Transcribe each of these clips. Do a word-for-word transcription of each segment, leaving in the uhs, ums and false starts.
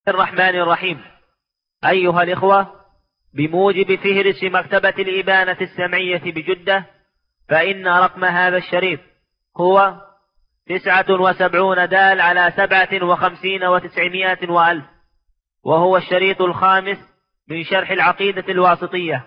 الرحمن الرحيم. أيها الإخوة، بموجب فهرس مكتبة الإبانة السمعية بجدة، فإن رقم هذا الشريط هو تسعة وسبعون دال على سبعة وخمسين وتسعمائة وألف، وهو الشريط الخامس من شرح العقيدة الواسطية.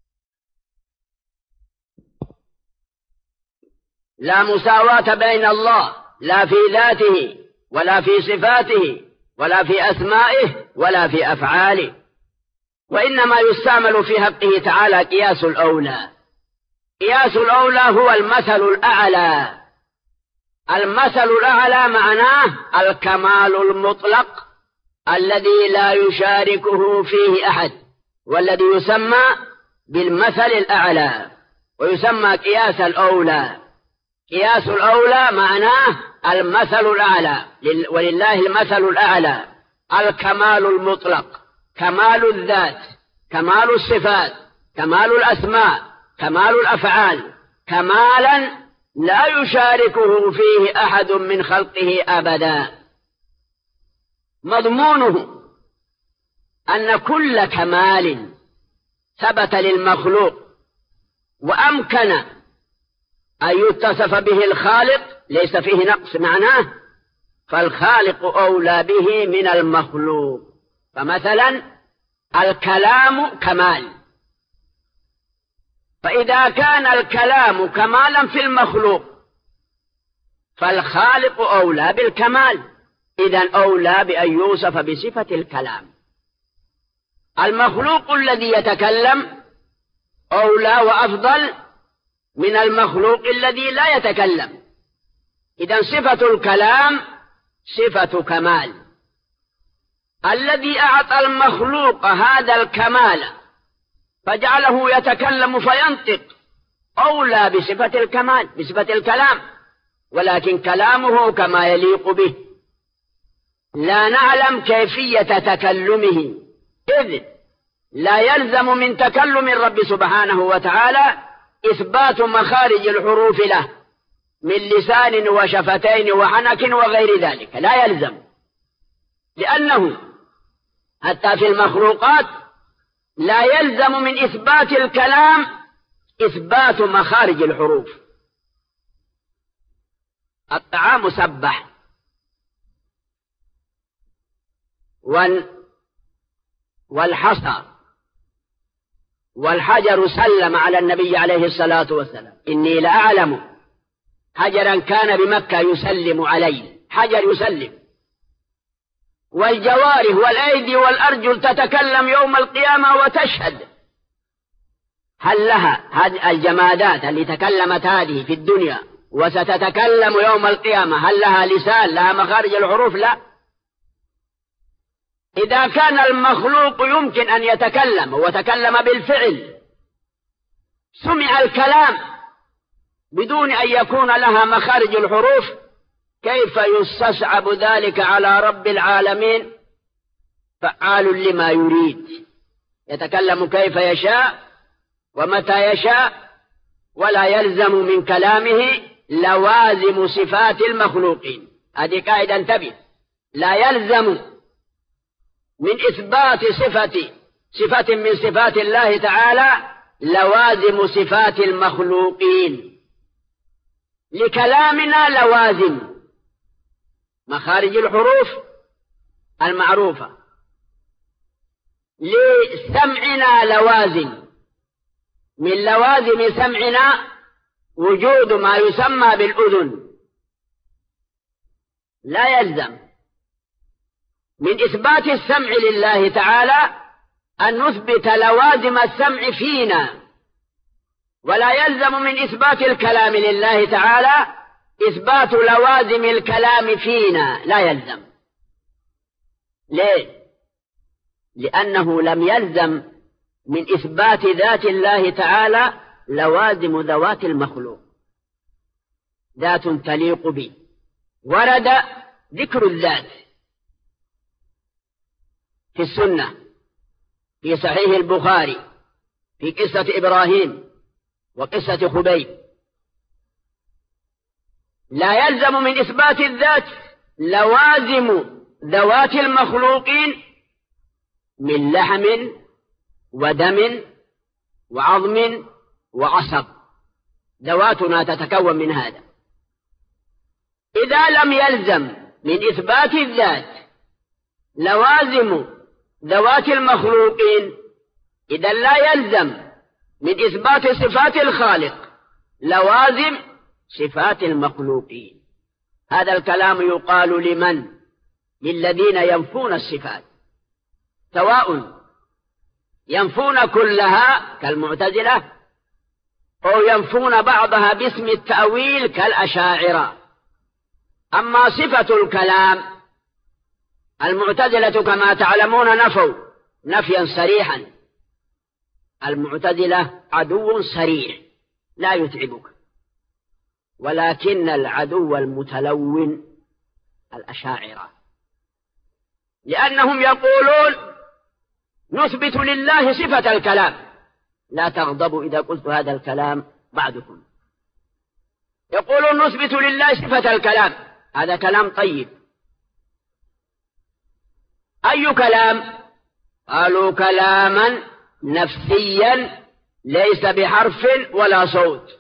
لا مساواة بين الله، لا في ذاته ولا في صفاته ولا في أسمائه ولا في أفعاله، وإنما يستعمل في حقه تعالى قياس الأولى. قياس الأولى هو المثل الأعلى. المثل الأعلى معناه الكمال المطلق الذي لا يشاركه فيه أحد، والذي يسمى بالمثل الأعلى ويسمى قياس الأولى. قياس الأولى معناه المثل الأعلى، ولله المثل الأعلى، الكمال المطلق، كمال الذات، كمال الصفات، كمال الأسماء، كمال الأفعال، كمالا لا يشاركه فيه أحد من خلقه أبدا. مضمونه أن كل كمال ثبت للمخلوق وأمكن أن يتصف به الخالق ليس فيه نقص، معناه فالخالق أولى به من المخلوق. فمثلا الكلام كمال، فإذا كان الكلام كمالا في المخلوق فالخالق أولى بالكمال، إذن أولى بأن يوصف بصفة الكلام. المخلوق الذي يتكلم أولى وأفضل من المخلوق الذي لا يتكلم، إذن صفة الكلام صفة كمال. الذي أعطى المخلوق هذا الكمال فجعله يتكلم فينطق أولى بصفة الكمال، بصفة الكلام، ولكن كلامه كما يليق به. لا نعلم كيفية تكلمه، إذ لا يلزم من تكلم الرب سبحانه وتعالى إثبات مخارج الحروف له من لسان وشفتين وحنك وغير ذلك، لا يلزم، لأنه حتى في المخلوقات لا يلزم من إثبات الكلام إثبات مخارج الحروف. الطعام سبح والحصى والحجر سلم على النبي عليه الصلاة والسلام. إني لأعلم حجرا كان بمكة يسلم عليه، حجر يسلم. والجوارح والأيدي والأرجل تتكلم يوم القيامة وتشهد. هل لها هذه الجمادات اللي تكلمت هذه في الدنيا وستتكلم يوم القيامة هل لها لسان، لها مخارج الحروف؟ لا. إذا كان المخلوق يمكن أن يتكلم وتكلم بالفعل، سمع الكلام بدون أن يكون لها مخارج الحروف، كيف يستصعب ذلك على رب العالمين فعال لما يريد، يتكلم كيف يشاء ومتى يشاء، ولا يلزم من كلامه لوازم صفات المخلوقين. هذه قاعدة انتبه، لا يلزم من إثبات صفة صفة من صفات الله تعالى لوازم صفات المخلوقين. لكلامنا لوازم، مخارج الحروف المعروفة. لسمعنا لوازم، من لوازم سمعنا وجود ما يسمى بالأذن. لا يلزم من إثبات السمع لله تعالى أن نثبت لوازم السمع فينا، ولا يلزم من إثبات الكلام لله تعالى إثبات لوازم الكلام فينا، لا يلزم. ليه؟ لأنه لم يلزم من إثبات ذات الله تعالى لوازم ذوات المخلوق. ذات تليق به، ورد ذكر الذات في السنة في صحيح البخاري في قصة إبراهيم وقصة خبيب. لا يلزم من إثبات الذات لوازم ذوات المخلوقين من لحم ودم وعظم وعصب، ذواتنا تتكون من هذا. إذا لم يلزم من إثبات الذات لوازم ذوات المخلوقين، إذا لا يلزم من إثبات صفات الخالق لوازم صفات المخلوقين. هذا الكلام يقال لمن؟ للذين ينفون الصفات، سواء ينفون كلها كالمعتزلة أو ينفون بعضها باسم التأويل كالأشاعرة. أما صفة الكلام المعتزلة كما تعلمون نفوا نفيا صريحا. المعتزلة عدو صريح لا يتعبك، ولكن العدو المتلون الأشاعرة، لأنهم يقولون نثبت لله صفة الكلام. لا تغضبوا إذا قلت هذا الكلام بعدكم. يقولون نثبت لله صفة الكلام، هذا كلام طيب. أي كلام؟ قالوا كلاما نفسيا ليس بحرف ولا صوت.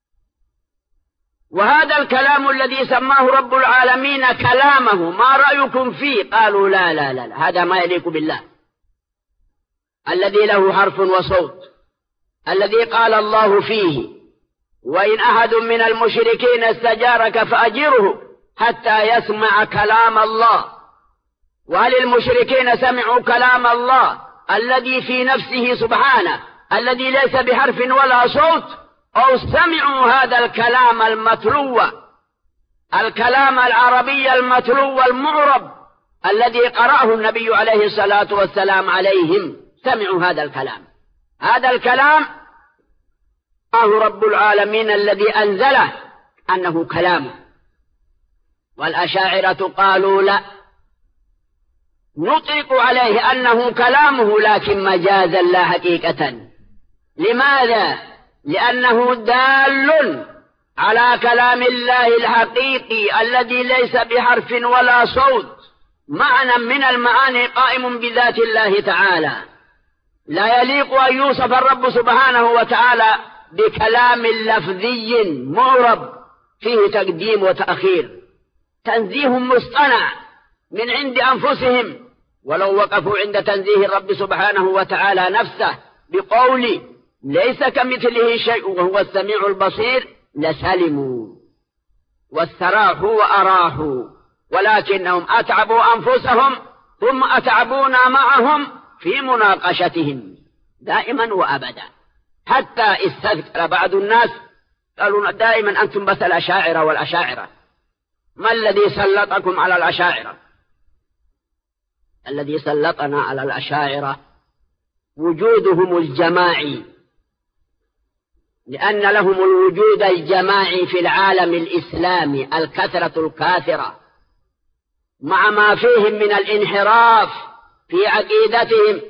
وهذا الكلام الذي سماه رب العالمين كلامه ما رأيكم فيه؟ قالوا لا لا لا, لا. هذا ما يليق بالله الذي له حرف وصوت، الذي قال الله فيه وإن أحد من المشركين استجارك فأجره حتى يسمع كلام الله. وهل المشركين سمعوا كلام الله الذي في نفسه سبحانه الذي ليس بحرف ولا صوت، أو سمعوا هذا الكلام المتلو، الكلام العربي المتلو المعرب الذي قرأه النبي عليه الصلاة والسلام عليهم؟ سمعوا هذا الكلام. هذا الكلام الله رب العالمين الذي أنزله أنه كلامه. والأشاعرة قالوا لا، نطلق عليه أنه كلامه لكن مجازا لا حقيقة. لماذا؟ لأنه دال على كلام الله الحقيقي الذي ليس بحرف ولا صوت، معنى من المعاني قائم بذات الله تعالى. لا يليق أن يوصف الرب سبحانه وتعالى بكلام لفظي معرب فيه تقديم وتأخير، تنزيه مصطنع من عند أنفسهم. ولو وقفوا عند تنزيه الرب سبحانه وتعالى نفسه بقول ليس كمثله شيء وهو السميع البصير لسلموا واستراحوا وأراحوا، ولكنهم أتعبوا أنفسهم ثم أتعبونا معهم في مناقشتهم دائما وأبدا، حتى استذكر بعض الناس قالوا دائما أنتم بس الأشاعرة والأشاعرة. ما الذي سلطكم على الأشاعرة؟ الذي سلطنا على الأشاعرة وجودهم الجماعي، لأن لهم الوجود الجماعي في العالم الإسلامي، الكثرة الكاثرة، مع ما فيهم من الانحراف في عقيدتهم.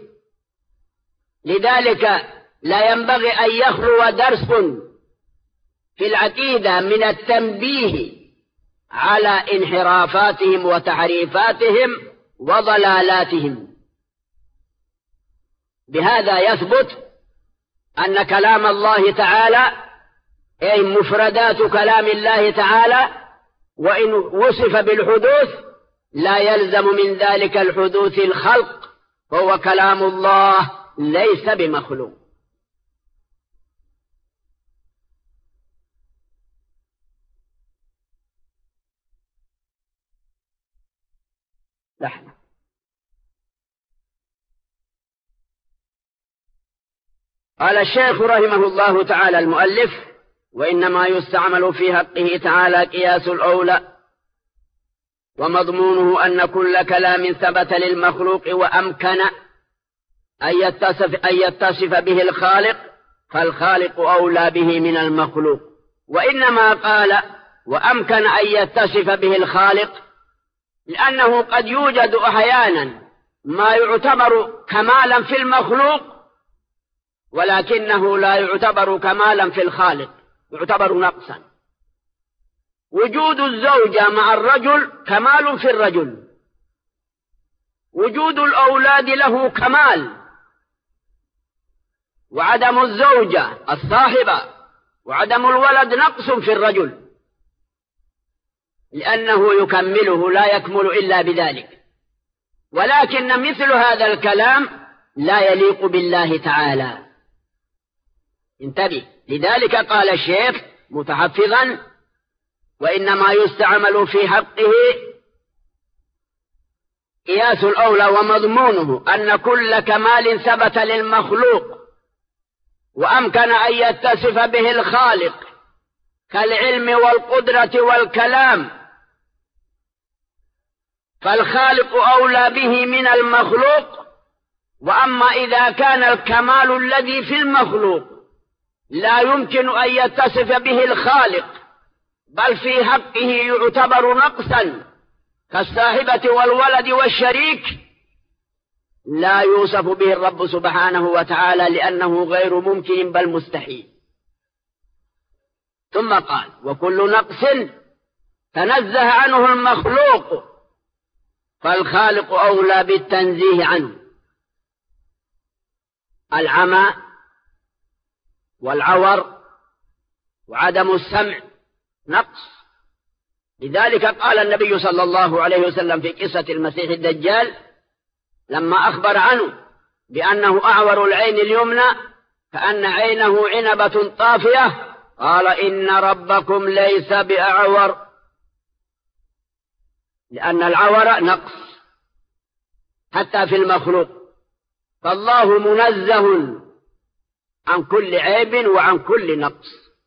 لذلك لا ينبغي أن يخلو درس في العقيدة من التنبيه على انحرافاتهم وتحريفاتهم وضلالاتهم. بهذا يثبت أن كلام الله تعالى أي مفردات كلام الله تعالى وإن وصف بالحدوث لا يلزم من ذلك الحدوث الخلق، فهو كلام الله ليس بمخلوق. لحظة. قال الشيخ رحمه الله تعالى المؤلف: وإنما يستعمل في حقه تعالى قياس الأولى، ومضمونه أن كل كلام ثبت للمخلوق وأمكن أن يتصف, أن يتصف به الخالق فالخالق أولى به من المخلوق. وإنما قال وأمكن أن يتصف به الخالق لأنه قد يوجد أحيانا ما يعتبر كمالا في المخلوق ولكنه لا يعتبر كمالا في الخالق، يعتبر نقصا. وجود الزوجة مع الرجل كمال في الرجل، وجود الأولاد له كمال، وعدم الزوجة الصاحبة وعدم الولد نقص في الرجل، لأنه يكمله لا يكمل إلا بذلك. ولكن مثل هذا الكلام لا يليق بالله تعالى. انتبه، لذلك قال الشيخ متحفظا: وإنما يستعمل في حقه قياس الأولى ومضمونه أن كل كمال ثبت للمخلوق وأمكن أن يتصف به الخالق كالعلم والقدرة والكلام، فالخالق أولى به من المخلوق. وأما إذا كان الكمال الذي في المخلوق لا يمكن أن يتصف به الخالق بل في حقه يعتبر نقصا كالصاحبة والولد والشريك، لا يوصف به الرب سبحانه وتعالى لأنه غير ممكن بل مستحيل. ثم قال: وكل نقص تنزه عنه المخلوق فالخالق أولى بالتنزيه عنه. العمى والعور وعدم السمع نقص، لذلك قال النبي صلى الله عليه وسلم في قصة المسيح الدجال لما أخبر عنه بأنه أعور العين اليمنى كأن عينه عنبة طافية، قال: إن ربكم ليس بأعور، لأن العور نقص حتى في المخلوق، فالله منزه عن كل عيب وعن كل نقص.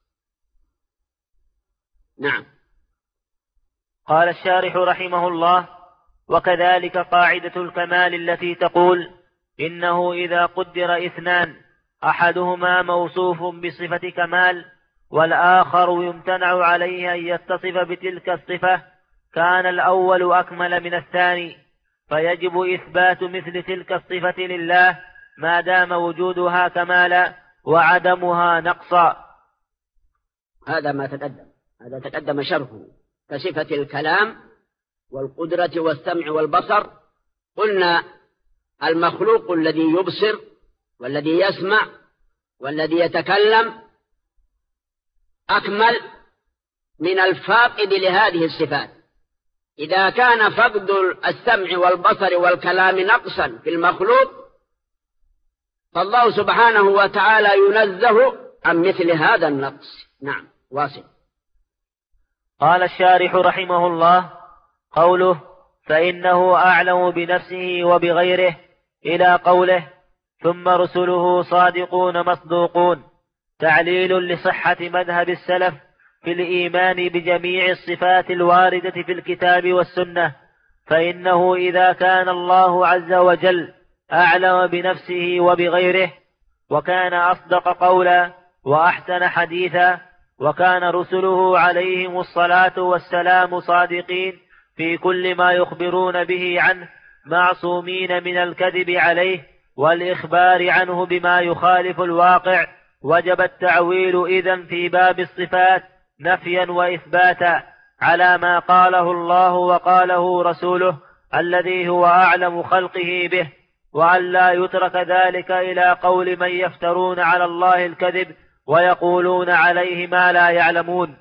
نعم. قال الشارح رحمه الله: وكذلك قاعدة الكمال التي تقول إنه إذا قدر اثنان أحدهما موصوف بصفة كمال والآخر يمتنع عليه أن يتصف بتلك الصفة كان الأول أكمل من الثاني، فيجب إثبات مثل تلك الصفة لله ما دام وجودها كمالا وعدمها نقصا. هذا ما تقدم، هذا تقدم شرحه كصفة الكلام والقدرة والسمع والبصر. قلنا المخلوق الذي يبصر والذي يسمع والذي يتكلم أكمل من الفاقد لهذه الصفات. إذا كان فقد السمع والبصر والكلام نقصا في المخلوق فالله سبحانه وتعالى ينزه عن مثل هذا النقص. نعم، واصل. قال الشارح رحمه الله: قوله فإنه أعلم بنفسه وبغيره إلى قوله ثم رسله صادقون مصدوقون تعليل لصحة مذهب السلف في الإيمان بجميع الصفات الواردة في الكتاب والسنة، فإنه إذا كان الله عز وجل أعلم بنفسه وبغيره وكان أصدق قولا وأحسن حديثا وكان رسله عليهم الصلاة والسلام صادقين في كل ما يخبرون به عنه معصومين من الكذب عليه والإخبار عنه بما يخالف الواقع، وجب التعويل إذن في باب الصفات نفيا وإثباتا على ما قاله الله وقاله رسوله الذي هو أعلم خلقه به، وأن لا يترك ذلك إلى قول من يفترون على الله الكذب ويقولون عليه ما لا يعلمون.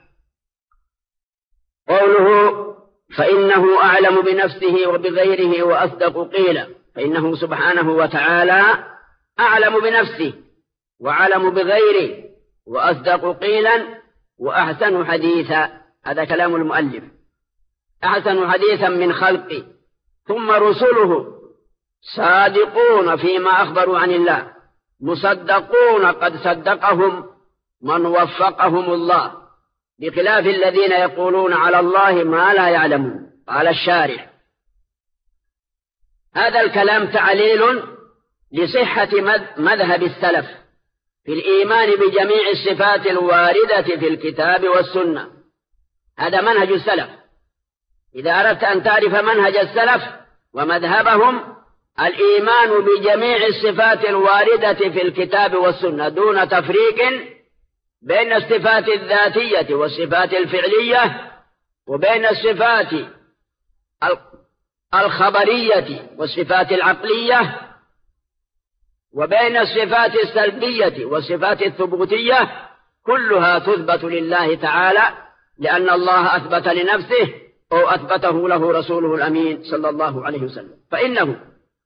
قوله فإنه أعلم بنفسه وبغيره وأصدق قيلا، فإنه سبحانه وتعالى أعلم بنفسه وأعلم بغيره وأصدق قيلا وأحسن حديثا. هذا كلام المؤلف، أحسن حديثا من خلقه. ثم رسله صادقون فيما أخبروا عن الله مصدقون قد صدقهم من وفقهم الله، بخلاف الذين يقولون على الله ما لا يعلمون. قال الشارع: هذا الكلام تعليل لصحة مذهب السلف في الإيمان بجميع الصفات الواردة في الكتاب والسنة. هذا منهج السلف. إذا أردت أن تعرف منهج السلف ومذهبهم الإيمان بجميع الصفات الواردة في الكتاب والسنة دون تفريق بين الصفات الذاتية والصفات الفعلية وبين الصفات الخبرية والصفات العقلية وبين الصفات السلبية والصفات الثبوتية كلها تثبت لله تعالى، لأن الله أثبت لنفسه أو أثبته له رسوله الأمين صلى الله عليه وسلم. فإنه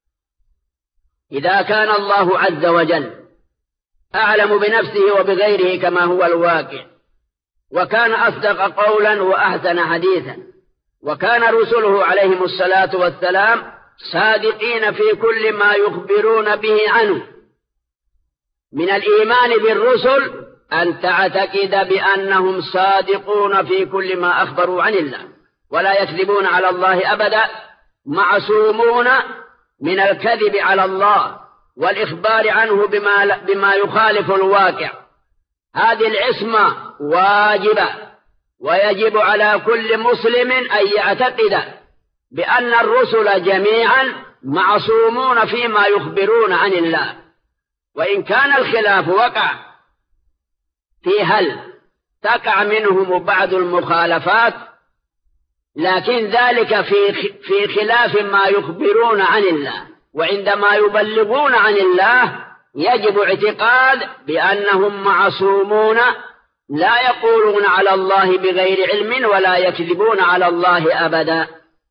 إذا كان الله عز وجل أعلم بنفسه وبغيره كما هو الواقع، وكان أصدق قولا وأحسن حديثا، وكان رسله عليهم الصلاة والسلام صادقين في كل ما يخبرون به عنه، من الإيمان بالرسل أن تعتقد بأنهم صادقون في كل ما أخبروا عن الله ولا يكذبون على الله أبدا، معصومون من الكذب على الله والإخبار عنه بما, بما يخالف الواقع. هذه العصمة واجبة، ويجب على كل مسلم أن يعتقد بأن الرسل جميعا معصومون فيما يخبرون عن الله، وإن كان الخلاف وقع في هل تقع منهم بعض المخالفات، لكن ذلك في في خلاف ما يخبرون عن الله، وعندما يبلغون عن الله يجب اعتقاد بأنهم معصومون لا يقولون على الله بغير علم ولا يكذبون على الله أبدا.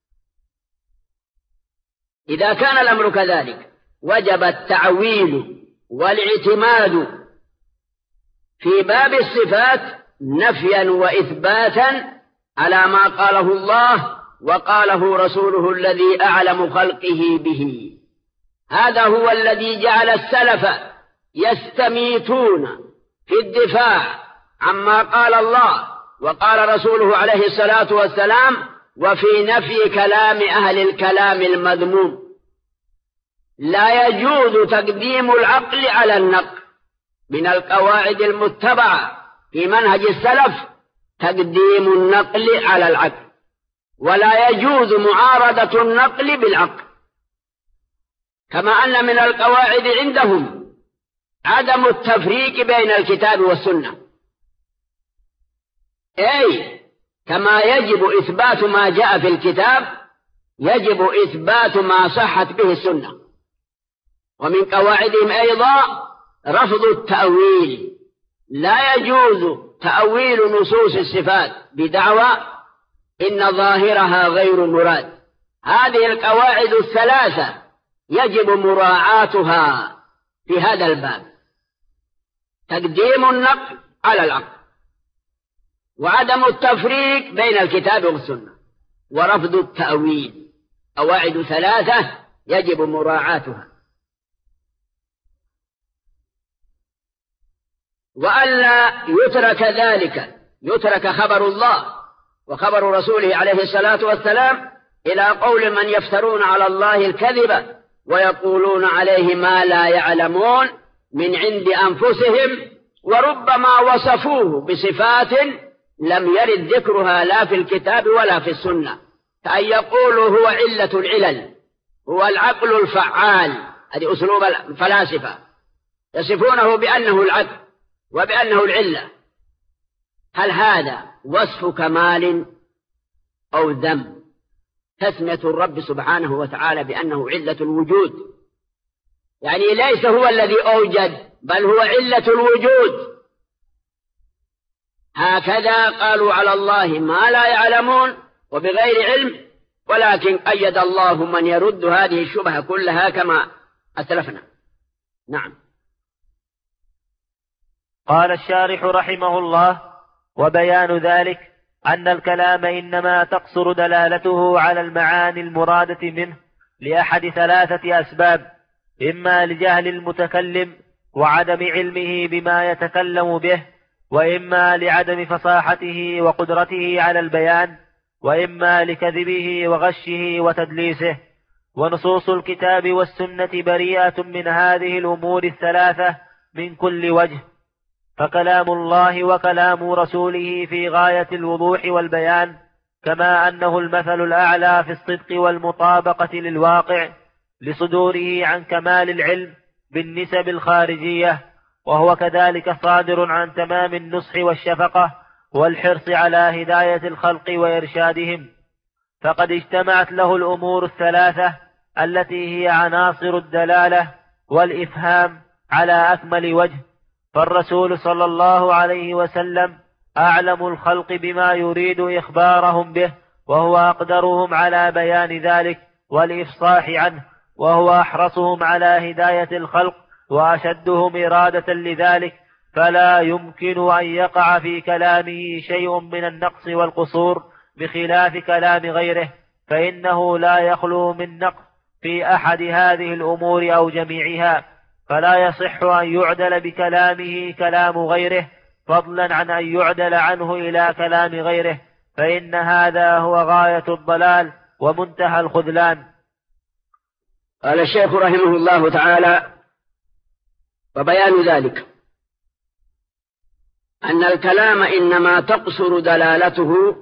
إذا كان الأمر كذلك وجب التعويل والاعتماد في باب الصفات نفيا وإثباتا على ما قاله الله وقاله رسوله الذي أعلم خلقه به. هذا هو الذي جعل السلف يستميتون في الدفاع عما قال الله وقال رسوله عليه الصلاة والسلام، وفي نفي كلام أهل الكلام المذموم. لا يجوز تقديم العقل على النقل، من القواعد المتبعة في منهج السلف تقديم النقل على العقل، ولا يجوز معارضة النقل بالعقل، كما أن من القواعد عندهم عدم التفريق بين الكتاب والسنة، أي كما يجب إثبات ما جاء في الكتاب يجب إثبات ما صحت به السنة. ومن قواعدهم أيضا رفض التأويل، لا يجوز تأويل نصوص الصفات بدعوى إن ظاهرها غير مراد. هذه القواعد الثلاثة يجب مراعاتها في هذا الباب: تقديم النقل على العقل، وعدم التفريق بين الكتاب والسنة، ورفض التأويل. قواعد ثلاثة يجب مراعاتها. وألا يترك ذلك، يترك خبر الله وخبر رسوله عليه الصلاة والسلام إلى قول من يفترون على الله الكذب ويقولون عليه ما لا يعلمون من عند أنفسهم، وربما وصفوه بصفات لم يرد ذكرها لا في الكتاب ولا في السنة، كأن يقولوا هو علة العلل، هو العقل الفعال. هذه أسلوب الفلاسفة، يصفونه بأنه العقل وبأنه العلة. هل هذا وصف كمال أو ذم؟ تسمية الرب سبحانه وتعالى بأنه علة الوجود، يعني ليس هو الذي أوجد بل هو علة الوجود. هكذا قالوا على الله ما لا يعلمون وبغير علم، ولكن أيد الله من يرد هذه الشبهة كلها كما أسلفنا. نعم. قال الشارح رحمه الله: وبيان ذلك أن الكلام إنما تقصر دلالته على المعاني المرادة منه لأحد ثلاثة أسباب: إما لجهل المتكلم وعدم علمه بما يتكلم به، وإما لعدم فصاحته وقدرته على البيان، وإما لكذبه وغشه وتدليسه. ونصوص الكتاب والسنة بريئة من هذه الأمور الثلاثة من كل وجه، فكلام الله وكلام رسوله في غاية الوضوح والبيان، كما أنه المثل الأعلى في الصدق والمطابقة للواقع لصدوره عن كمال العلم بالنسب الخارجية، وهو كذلك صادر عن تمام النصح والشفقة والحرص على هداية الخلق وإرشادهم. فقد اجتمعت له الأمور الثلاثة التي هي عناصر الدلالة والإفهام على أكمل وجه. فالرسول صلى الله عليه وسلم أعلم الخلق بما يريد إخبارهم به، وهو أقدرهم على بيان ذلك والإفصاح عنه، وهو أحرصهم على هداية الخلق وأشدهم إرادة لذلك، فلا يمكن أن يقع في كلامه شيء من النقص والقصور بخلاف كلام غيره، فإنه لا يخلو من نقص في أحد هذه الأمور أو جميعها، فلا يصح أن يعدل بكلامه كلام غيره، فضلا عن أن يعدل عنه إلى كلام غيره، فإن هذا هو غاية الضلال ومنتهى الخذلان. قال الشيخ رحمه الله تعالى: وبيان ذلك أن الكلام إنما تقصر دلالته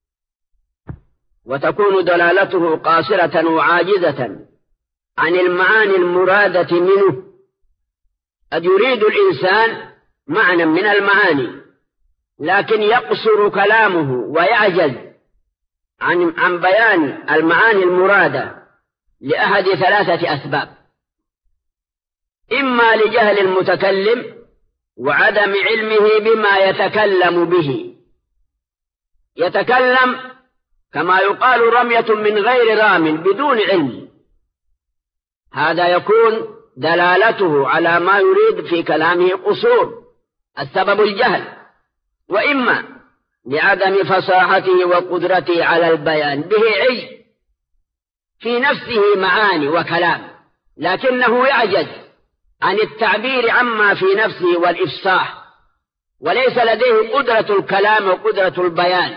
وتكون دلالته قاصرة وعاجزة عن المعاني المرادة منه. قد يريد الإنسان معنى من المعاني لكن يقصر كلامه ويعجز عن عن بيان المعاني المرادة لأحد ثلاثة أسباب: إما لجهل المتكلم وعدم علمه بما يتكلم به، يتكلم كما يقال رمية من غير رام بدون علم، هذا يكون دلالته على ما يريد في كلامه قصور، السبب الجهل. وإما لعدم فصاحته وقدرته على البيان به عي في نفسه معاني وكلام لكنه يعجز عن التعبير عما في نفسه والإفصاح، وليس لديه قدرة الكلام وقدرة البيان،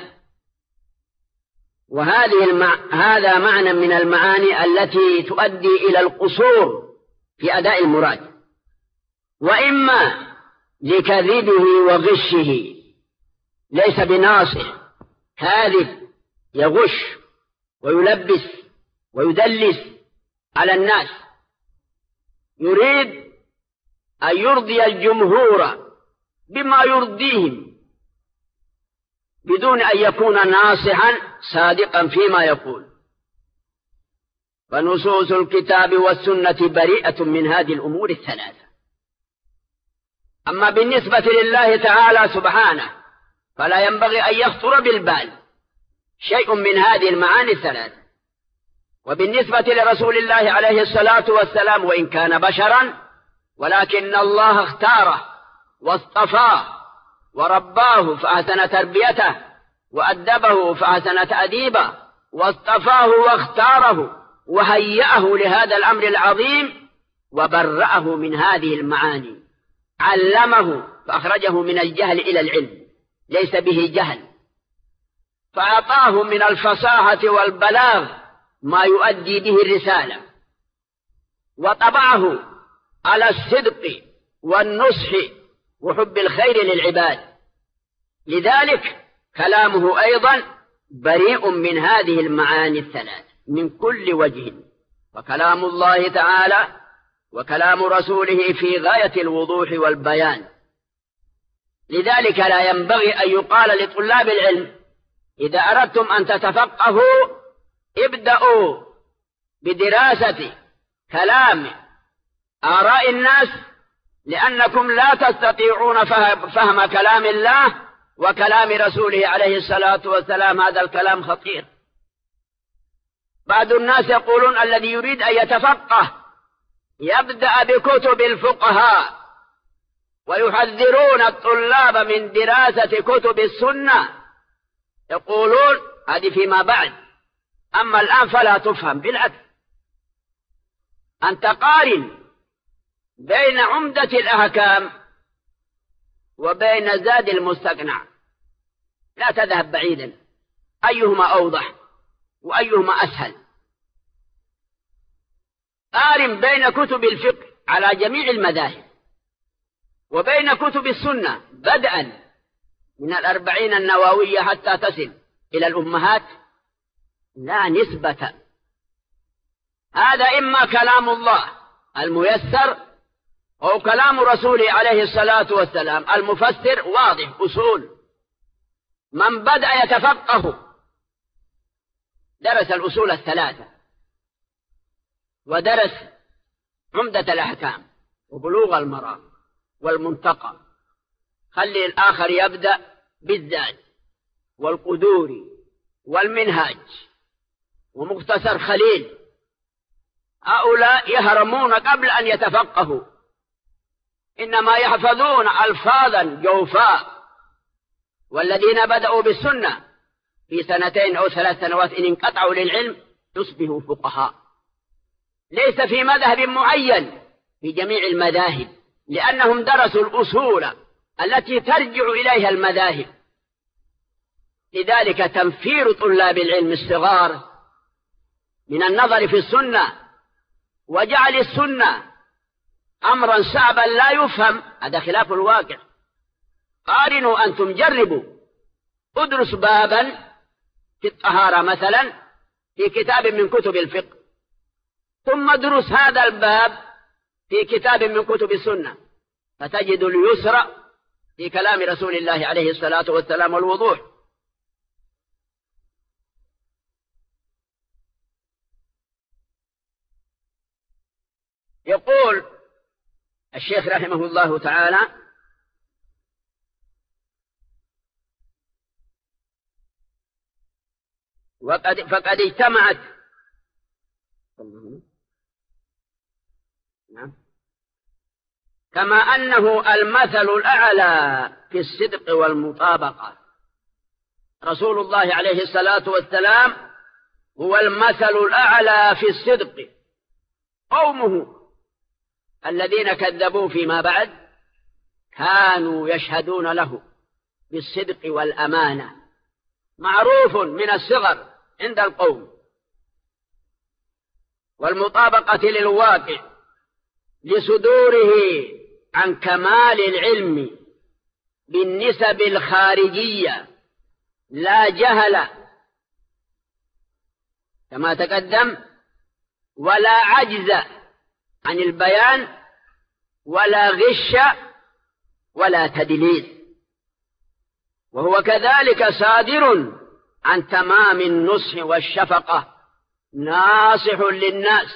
وهذه المع... هذا معنى من المعاني التي تؤدي إلى القصور في أداء المراد. وإما لكذبه وغشه، ليس بناصح، كاذب يغش ويلبس ويدلس على الناس، يريد أن يرضي الجمهور بما يرضيهم بدون أن يكون ناصحا صادقا فيما يقول. فنصوص الكتاب والسنة بريئة من هذه الأمور الثلاثة. أما بالنسبة لله تعالى سبحانه فلا ينبغي أن يخطر بالبال شيء من هذه المعاني الثلاثة. وبالنسبة لرسول الله عليه الصلاة والسلام وإن كان بشرا ولكن الله اختاره واصطفاه ورباه فأحسن تربيته وأدبه فأحسن تأديبه واصطفاه واختاره وهيأه لهذا الأمر العظيم وبرأه من هذه المعاني، علمه فأخرجه من الجهل إلى العلم، ليس به جهل، فأعطاه من الفصاحة والبلاغ ما يؤدي به الرسالة، وطبعه على الصدق والنصح وحب الخير للعباد. لذلك كلامه أيضا بريء من هذه المعاني الثلاث من كل وجه. وكلام الله تعالى وكلام رسوله في غاية الوضوح والبيان. لذلك لا ينبغي أن يقال لطلاب العلم: إذا أردتم أن تتفقهوا ابدأوا بدراسة كلام آراء الناس، لأنكم لا تستطيعون فهم كلام الله وكلام رسوله عليه الصلاة والسلام. هذا الكلام خطير. بعض الناس يقولون الذي يريد أن يتفقه يبدأ بكتب الفقهاء، ويحذرون الطلاب من دراسة كتب السنة، يقولون هذه فيما بعد، أما الآن فلا تفهم. بالعكس، أن تقارن بين عمدة الأحكام وبين زاد المستقنع، لا تذهب بعيدا، أيهما أوضح وأيهما أسهل. قارن بين كتب الفقه على جميع المذاهب وبين كتب السنة بدءا من الأربعين النووية حتى تصل إلى الأمهات، لا نسبة. هذا إما كلام الله الميسر أو كلام رسوله عليه الصلاة والسلام المفسر واضح أصول. من بدأ يتفقه درس الأصول الثلاثة، ودرس عمدة الأحكام وبلوغ المرام والمنتقى. خلي الآخر يبدأ بالذات والقدور والمنهاج ومختصر خليل. هؤلاء يهرمون قبل أن يتفقهوا، إنما يحفظون ألفاظا جوفاء. والذين بدأوا بالسنة في سنتين أو ثلاث سنوات إن انقطعوا للعلم يصبحوا فقهاء، ليس في مذهب معين، في جميع المذاهب، لأنهم درسوا الأصول التي ترجع إليها المذاهب. لذلك تنفير طلاب العلم الصغار من النظر في السنة وجعل السنة أمرا صعبا لا يفهم، هذا خلاف الواقع. قارنوا أنتم، جربوا، ادرس بابا في الطهارة مثلا في كتاب من كتب الفقه، ثم ادرس هذا الباب في كتاب من كتب السنة، فتجد اليسر في كلام رسول الله عليه الصلاة والسلام والوضوح. يقول الشيخ رحمه الله تعالى: وقد فقد اجتمعت كما أنه المثل الأعلى في الصدق والمطابقة. رسول الله عليه الصلاة والسلام هو المثل الأعلى في الصدق. قومه الذين كذبوا فيما بعد كانوا يشهدون له بالصدق والأمانة، معروف من الصغر عند القوم، والمطابقة للواقع لصدوره عن كمال العلم بالنسب الخارجية، لا جهل كما تقدم، ولا عجز عن البيان، ولا غش ولا تدليس، وهو كذلك صادر عن تمام النصح والشفقة، ناصح للناس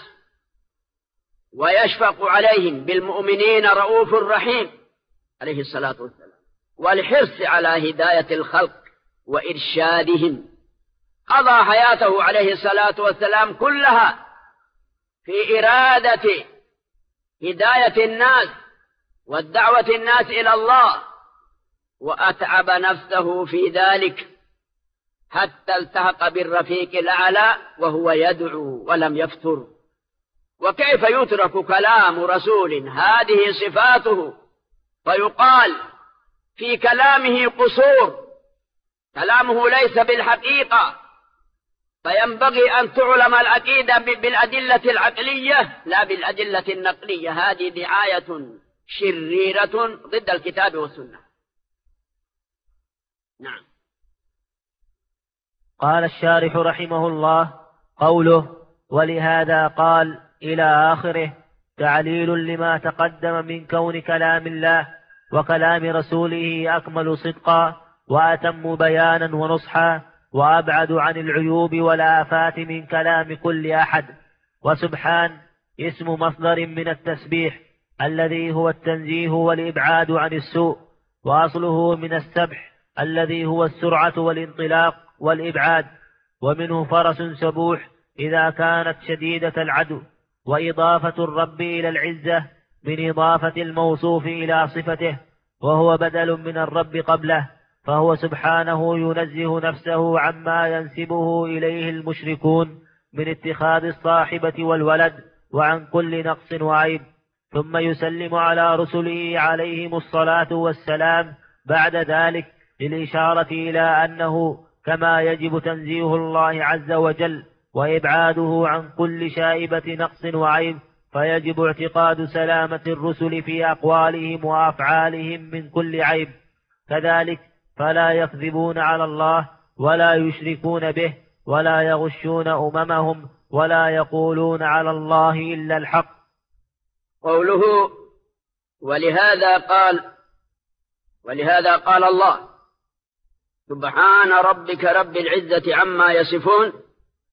ويشفق عليهم، بالمؤمنين رؤوف رحيم عليه الصلاة والسلام، والحرص على هداية الخلق وإرشادهم. قضى حياته عليه الصلاة والسلام كلها في إرادة هداية الناس والدعوة الناس إلى الله، وأتعب نفسه في ذلك حتى التحق بالرفيق الأعلى وهو يدعو ولم يفتر. وكيف يترك كلام رسول هذه صفاته فيقال في كلامه قصور، كلامه ليس بالحقيقة، فينبغي أن تعلم العقيدة بالأدلة العقلية لا بالأدلة النقلية. هذه دعاية شريرة ضد الكتاب والسنة. نعم. قال الشارح رحمه الله: قوله ولهذا قال إلى آخره تعليل لما تقدم من كون كلام الله وكلام رسوله أكمل صدقا وأتم بيانا ونصحا وأبعد عن العيوب والآفات من كلام كل أحد. وسبحان اسم مصدر من التسبيح الذي هو التنزيه والإبعاد عن السوء، وأصله من السبح الذي هو السرعة والانطلاق والإبعاد، ومنه فرس سبوح إذا كانت شديدة العدو. وإضافة الرب إلى العزة من إضافة الموصوف إلى صفته، وهو بدل من الرب قبله، فهو سبحانه ينزه نفسه عما ينسبه إليه المشركون من اتخاذ الصاحبة والولد وعن كل نقص وعيب. ثم يسلم على رسله عليهم الصلاة والسلام بعد ذلك للإشارة إلى أنه كما يجب تنزيه الله عز وجل وإبعاده عن كل شائبة نقص وعيب، فيجب اعتقاد سلامة الرسل في أقوالهم وأفعالهم من كل عيب. كذلك فلا يكذبون على الله ولا يشركون به ولا يغشون أممهم ولا يقولون على الله إلا الحق. قوله ولهذا قال ولهذا قال الله: سبحان ربك رب العزة عما يصفون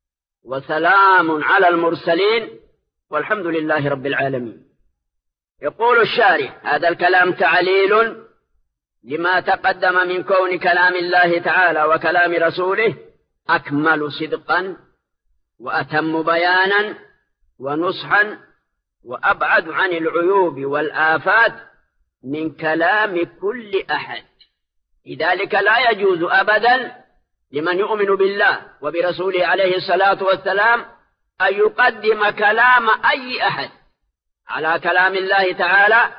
وسلام على المرسلين والحمد لله رب العالمين. يقول الشارح: هذا الكلام تعليل لما تقدم من كون كلام الله تعالى وكلام رسوله أكمل صدقا وأتم بيانا ونصحا وأبعد عن العيوب والآفات من كلام كل أحد. لذلك لا يجوز أبدا لمن يؤمن بالله وبرسوله عليه الصلاة والسلام أن يقدم كلام أي أحد على كلام الله تعالى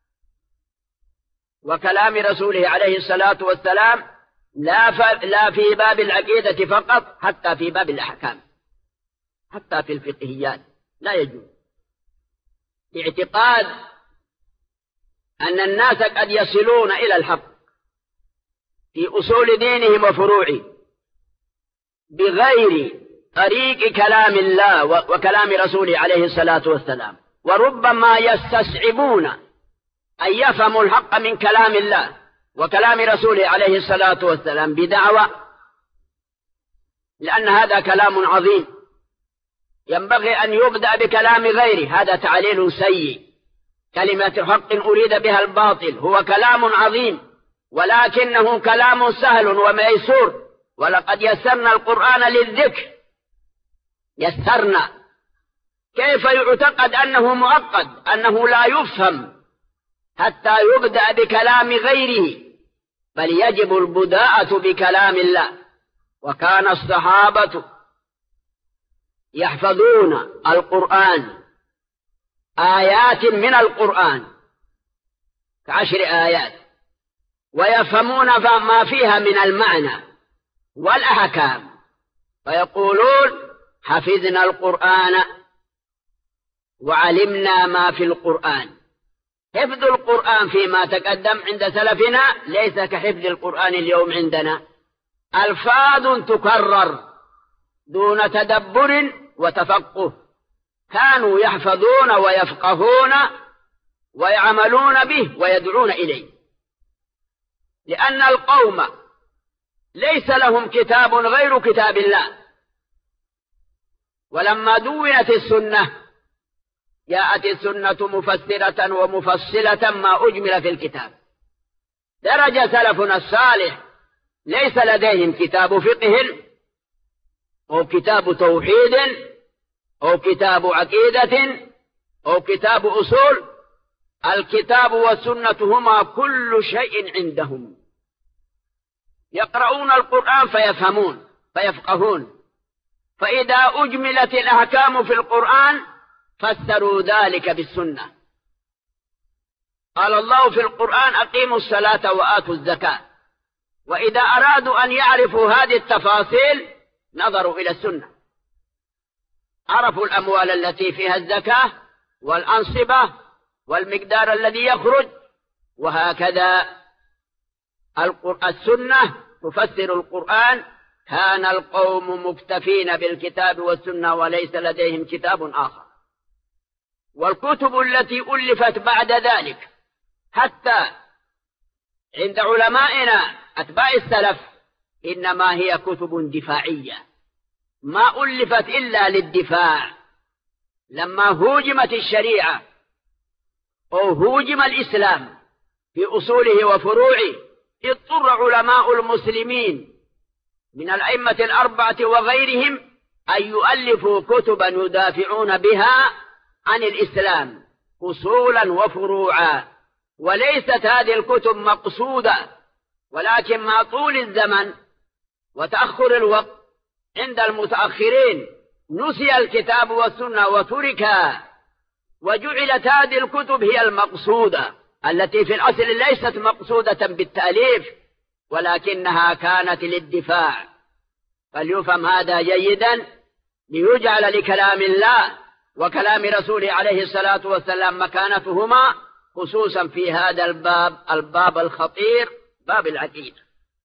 وكلام رسوله عليه الصلاة والسلام، لا, لا في باب العقيدة فقط، حتى في باب الأحكام، حتى في الفقهيات لا يجوز. اعتقاد أن الناس قد يصلون إلى الحق في أصول دينهم وفروعه بغير طريق كلام الله وكلام رسوله عليه الصلاة والسلام، وربما يستصعبون أن يفهموا الحق من كلام الله وكلام رسوله عليه الصلاة والسلام بدعوى، لأن هذا كلام عظيم ينبغي أن يبدأ بكلام غيره. هذا تعليل سيء، كلمة حق أريد بها الباطل، هو كلام عظيم ولكنه كلام سهل وميسور. ولقد يسرنا القرآن للذكر، يسرنا. كيف يعتقد أنه معقد، أنه لا يفهم حتى يبدأ بكلام غيره؟ بل يجب البداءة بكلام الله. وكان الصحابة يحفظون القرآن، آيات من القرآن كعشر آيات، ويفهمون ما فيها من المعنى والأحكام، فيقولون: حفظنا القرآن وعلمنا ما في القرآن. حفظ القرآن فيما تقدم عند سلفنا ليس كحفظ القرآن اليوم عندنا، ألفاظ تكرر دون تدبر وتفقه. كانوا يحفظون ويفقهون ويعملون به ويدعون إليه، لأن القوم ليس لهم كتاب غير كتاب الله. ولما دونت السنة جاءت السنة مفسرة ومفصلة ما أجمل في الكتاب. درج سلفنا الصالح ليس لديهم كتاب فقه أو كتاب توحيد أو كتاب عقيدة أو كتاب أصول. الكتاب والسنة هما كل شيء عندهم. يقرؤون القرآن فيفهمون فيفقهون، فإذا أجملت الأحكام في القرآن فسروا ذلك بالسنة. قال الله في القرآن: أقيموا الصلاة وآتوا الزكاة. وإذا أرادوا أن يعرفوا هذه التفاصيل نظروا إلى السنة، عرفوا الأموال التي فيها الزكاة والأنصبة والمقدار الذي يخرج، وهكذا السنة تفسر القرآن. كان القوم مكتفين بالكتاب والسنة وليس لديهم كتاب آخر. والكتب التي ألفت بعد ذلك حتى عند علمائنا أتباع السلف إنما هي كتب دفاعية، ما ألفت إلا للدفاع. لما هوجمت الشريعة أو هوجم الإسلام في أصوله وفروعه اضطر علماء المسلمين من الأئمة الأربعة وغيرهم أن يؤلفوا كتبا يدافعون بها عن الإسلام أصولا وفروعا. وليست هذه الكتب مقصودة، ولكن مع طول الزمن وتأخر الوقت عند المتأخرين نسي الكتاب والسنة وتركا، وجعلت هذه الكتب هي المقصودة التي في الأصل ليست مقصودة بالتأليف ولكنها كانت للدفاع. فليفهم هذا جيدا ليجعل لكلام الله وكلام رسوله عليه الصلاة والسلام مكانتهما، خصوصا في هذا الباب الباب الخطير باب العقيدة.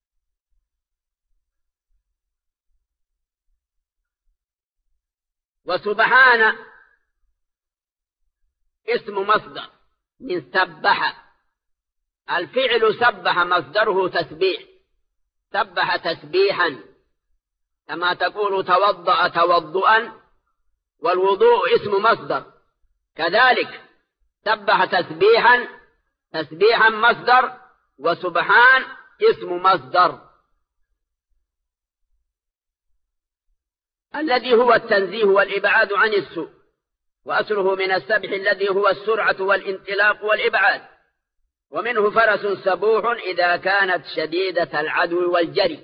وسبحان اسم مصدر من سبح. الفعل سبح مصدره تسبيح، سبح تسبيحا، كما تقول توضأ توضؤا، والوضوء اسم مصدر، كذلك سبح تسبيحا، تسبيحا مصدر، وسبحان اسم مصدر، الذي هو التنزيه والإبعاد عن السوء، وأصله من السبح الذي هو السرعة والانطلاق والإبعاد، ومنه فرس سبوح إذا كانت شديدة العدو والجري.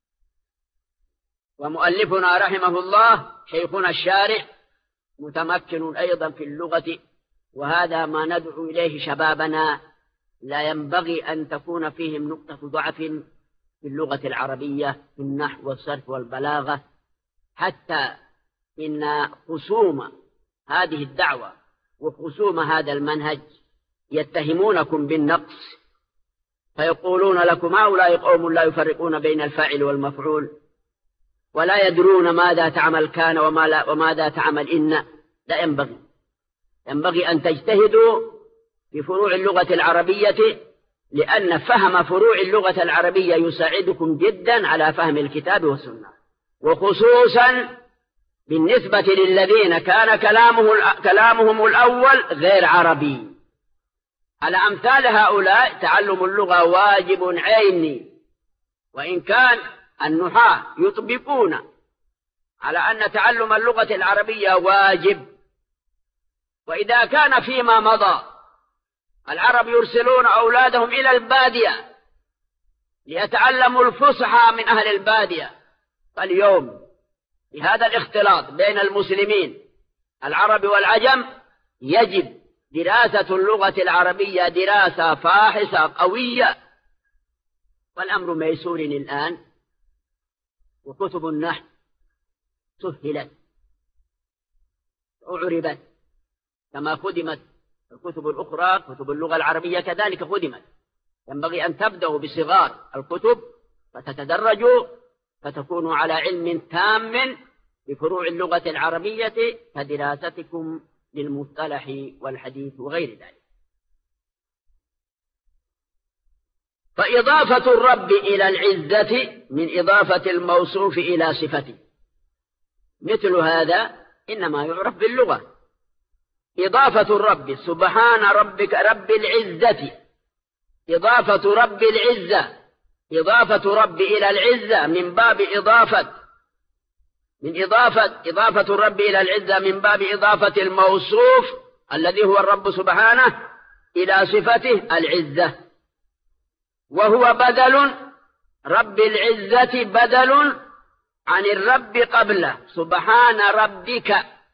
ومؤلفنا رحمه الله شيخنا الشارع متمكن أيضا في اللغة، وهذا ما ندعو إليه شبابنا، لا ينبغي أن تكون فيهم نقطة ضعف في اللغة العربية في النحو والصرف والبلاغة، حتى إن خصوم هذه الدعوة وخصوم هذا المنهج يتهمونكم بالنقص، فيقولون لكم هؤلاء قوم لا يفرقون بين الفاعل والمفعول، ولا يدرون ماذا تعمل كان وما لا وماذا تعمل إن. لا ينبغي، ينبغي أن تجتهدوا في فروع اللغة العربية، لأن فهم فروع اللغة العربية يساعدكم جدا على فهم الكتاب والسنة، وخصوصا بالنسبة للذين كان كلامه كلامهم الأول غير عربي. على أمثال هؤلاء تعلم اللغة واجب عيني، وإن كان النحاة يطبقون على أن تعلم اللغة العربية واجب. وإذا كان فيما مضى العرب يرسلون أولادهم إلى البادية ليتعلموا الفصحى من أهل البادية، فاليوم بهذا الاختلاط بين المسلمين العرب والعجم يجب دراسة اللغة العربية دراسة فاحصة قوية، والأمر ميسور الآن، وكتب النحو سهلت وعربت كما خدمت الكتب الأخرى، كتب اللغة العربية كذلك خدمت. ينبغي أن تبدأوا بصغار الكتب فتتدرجوا فتكونوا على علم تام بفروع اللغة العربية كدراستكم للمصطلح والحديث وغير ذلك. فإضافة الرب إلى العزة من إضافة الموصوف إلى صفته، مثل هذا إنما يعرف باللغة. إضافة الرب سبحان ربك رب العزة، إضافة رب العزة، إضافة رب إلى العزة من باب إضافة من إضافة إضافة الرب إلى العزة من باب إضافة الموصوف الذي هو الرب سبحانه إلى صفته العزة، وهو بدل رب العزة بدل عن الرب قبله سبحان ربك،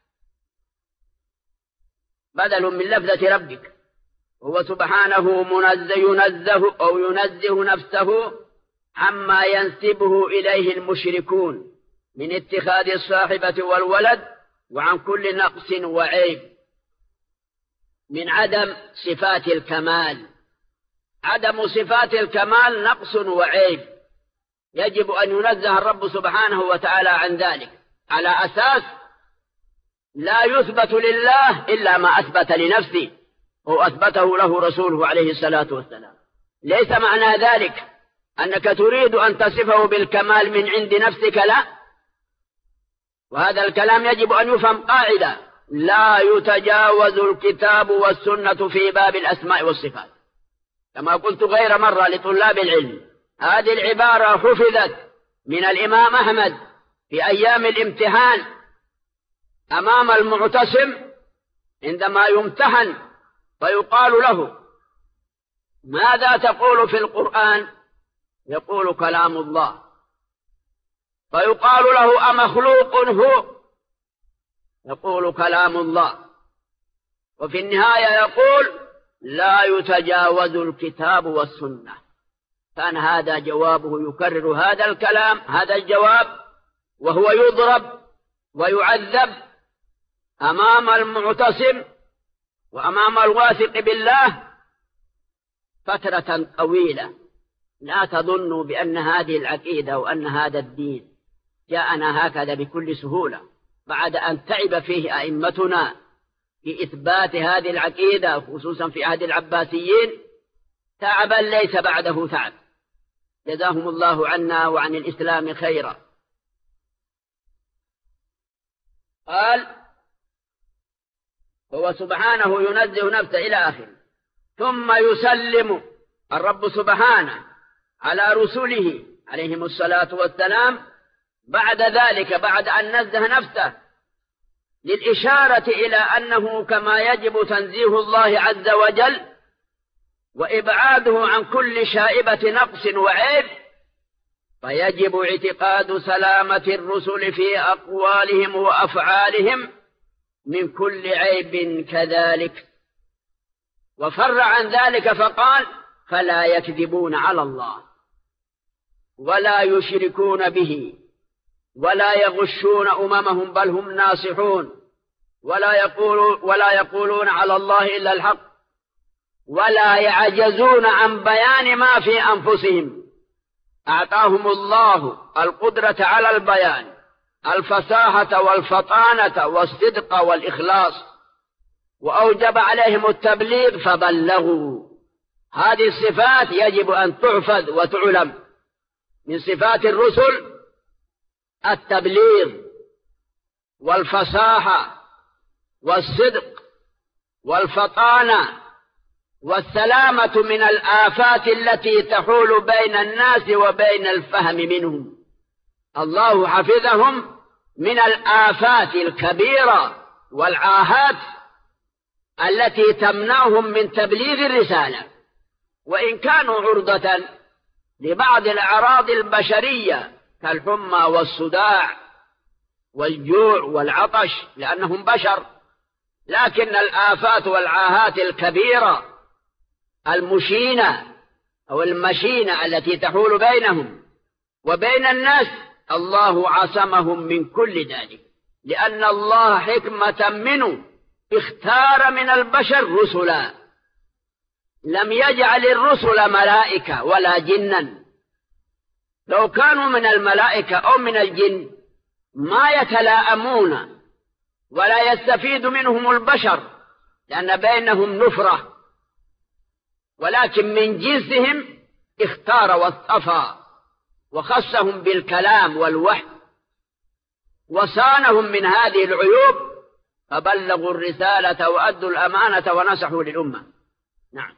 بدل من لفظة ربك، هو سبحانه منزه ينزه أو ينزه نفسه عما ينسبه إليه المشركون من اتخاذ الصاحبة والولد، وعن كل نقص وعيب من عدم صفات الكمال. عدم صفات الكمال نقص وعيب، يجب أن ينزه الرب سبحانه وتعالى عن ذلك، على أساس لا يثبت لله إلا ما أثبت لنفسه وأثبته له رسوله عليه الصلاة والسلام. ليس معنى ذلك أنك تريد أن تصفه بالكمال من عند نفسك، لا، وهذا الكلام يجب أن يفهم قاعدة: لا يتجاوز الكتاب والسنة في باب الأسماء والصفات، كما قلت غير مرة لطلاب العلم. هذه العبارة حفظت من الإمام أحمد في أيام الامتحان أمام المعتصم عندما يمتحن، فيقال له: ماذا تقول في القرآن؟ يقول: كلام الله. فيقال له: أمخلوق هو؟ يقول: كلام الله. وفي النهاية يقول: لا يتجاوز الكتاب والسنة. كان هذا جوابه، يكرر هذا الكلام هذا الجواب وهو يضرب ويعذب أمام المعتصم وأمام الواثق بالله فترة طويلة. لا تظنوا بأن هذه العقيدة وأن هذا الدين جاءنا هكذا بكل سهولة، بعد أن تعب فيه أئمتنا في إثبات هذه العقيدة خصوصا في عهد العباسيين تعبا ليس بعده تعب، جزاهم الله عنا وعن الإسلام خيرا. قال هو سبحانه ينزه نفسه إلى آخره. ثم يسلم الرب سبحانه على رسله عليهم الصلاة والسلام بعد ذلك، بعد أن نزه نفسه، للإشارة إلى أنه كما يجب تنزيه الله عز وجل وإبعاده عن كل شائبة نقص وعيب، فيجب اعتقاد سلامة الرسل في أقوالهم وأفعالهم من كل عيب كذلك. وفر عن ذلك فقال فلا يكذبون على الله ولا يشركون به ولا يغشون أممهم بل هم ناصحون ولا يقولون, ولا يقولون على الله إلا الحق ولا يعجزون عن بيان ما في أنفسهم. أعطاهم الله القدرة على البيان، الفصاحة والفطانة والصدق والإخلاص، وأوجب عليهم التبليغ فبلغوا. هذه الصفات يجب أن تحفظ وتعلم. من صفات الرسل التبليغ والفصاحة والصدق والفطانة والسلامة من الآفات التي تحول بين الناس وبين الفهم منهم. الله حفظهم من الآفات الكبيرة والعاهات التي تمنعهم من تبليغ الرسالة، وإن كانوا عرضة لبعض الأعراض البشرية كالحمى والصداع والجوع والعطش لأنهم بشر، لكن الآفات والعاهات الكبيرة المشينة أو المشينة التي تحول بينهم وبين الناس الله عصمهم من كل ذلك، لأن الله حكمة منه اختار من البشر رسلا، لم يجعل الرسل ملائكة ولا جنا. لو كانوا من الملائكة أو من الجن ما يتلاءمون ولا يستفيد منهم البشر لأن بينهم نفرة، ولكن من جنسهم اختار واصطفى وخصهم بالكلام والوحي وصانهم من هذه العيوب، فبلغوا الرسالة وأدوا الأمانة ونصحوا للأمة. نعم.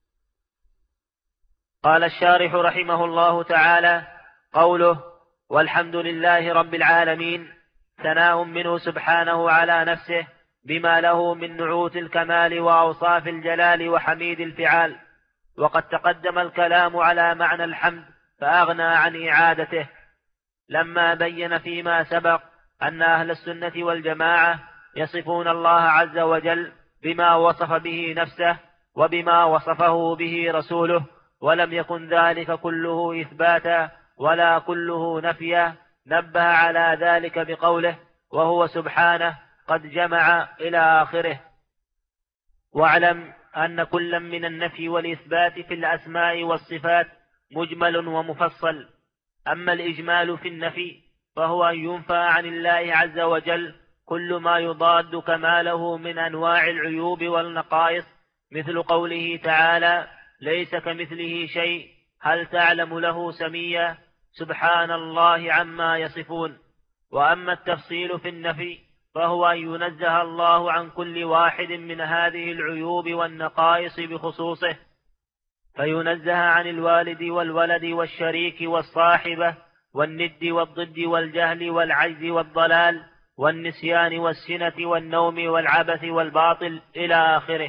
قال الشارح رحمه الله تعالى: قوله والحمد لله رب العالمين ثناء منه سبحانه على نفسه بما له من نعوت الكمال وأوصاف الجلال وحميد الفعال. وقد تقدم الكلام على معنى الحمد فأغنى عن إعادته لما بين فيما سبق أن أهل السنة والجماعة يصفون الله عز وجل بما وصف به نفسه وبما وصفه به رسوله، ولم يكن ذلك كله إثباتا ولا كله نفيا. نبه على ذلك بقوله وهو سبحانه قد جمع إلى آخره. واعلم أن كل من النفي والإثبات في الأسماء والصفات مجمل ومفصل. أما الإجمال في النفي فهو أن ينفى عن الله عز وجل كل ما يضاد كماله من أنواع العيوب والنقائص، مثل قوله تعالى ليس كمثله شيء هل تعلم له سميا سبحان الله عما يصفون. وأما التفصيل في النفي فهو أن ينزه الله عن كل واحد من هذه العيوب والنقائص بخصوصه، فينزه عن الوالد والولد والشريك والصاحبة والند والضد والجهل والعجز والضلال والنسيان والسنة والنوم والعبث والباطل إلى آخره.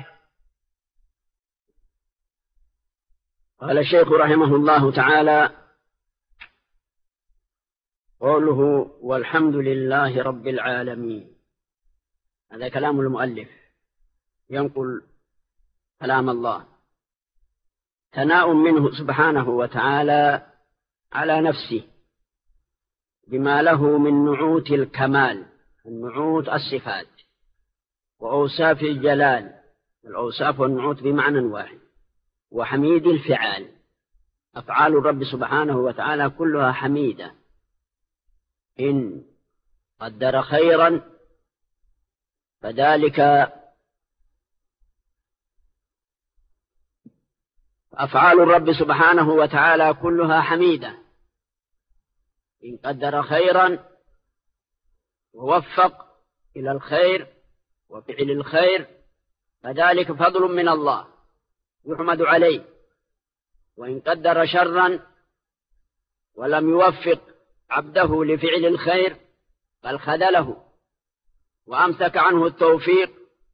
قال الشيخ رحمه الله تعالى: قوله والحمد لله رب العالمين، هذا كلام المؤلف ينقل كلام الله، ثناء منه سبحانه وتعالى على نفسه بما له من نعوت الكمال، النعوت الصفات، وأوصاف الجلال، الأوصاف والنعوت بمعنى واحد، وحميد الفعال، أفعال الرب سبحانه وتعالى كلها حميدة، إن قدر خيرا فذلك أفعال الرب سبحانه وتعالى كلها حميدة، إن قدر خيرا ووفق إلى الخير وفعل الخير فذلك فضل من الله يحمد عليه، وإن قدر شرا ولم يوفق عبده لفعل الخير بل خذله وأمسك عنه التوفيق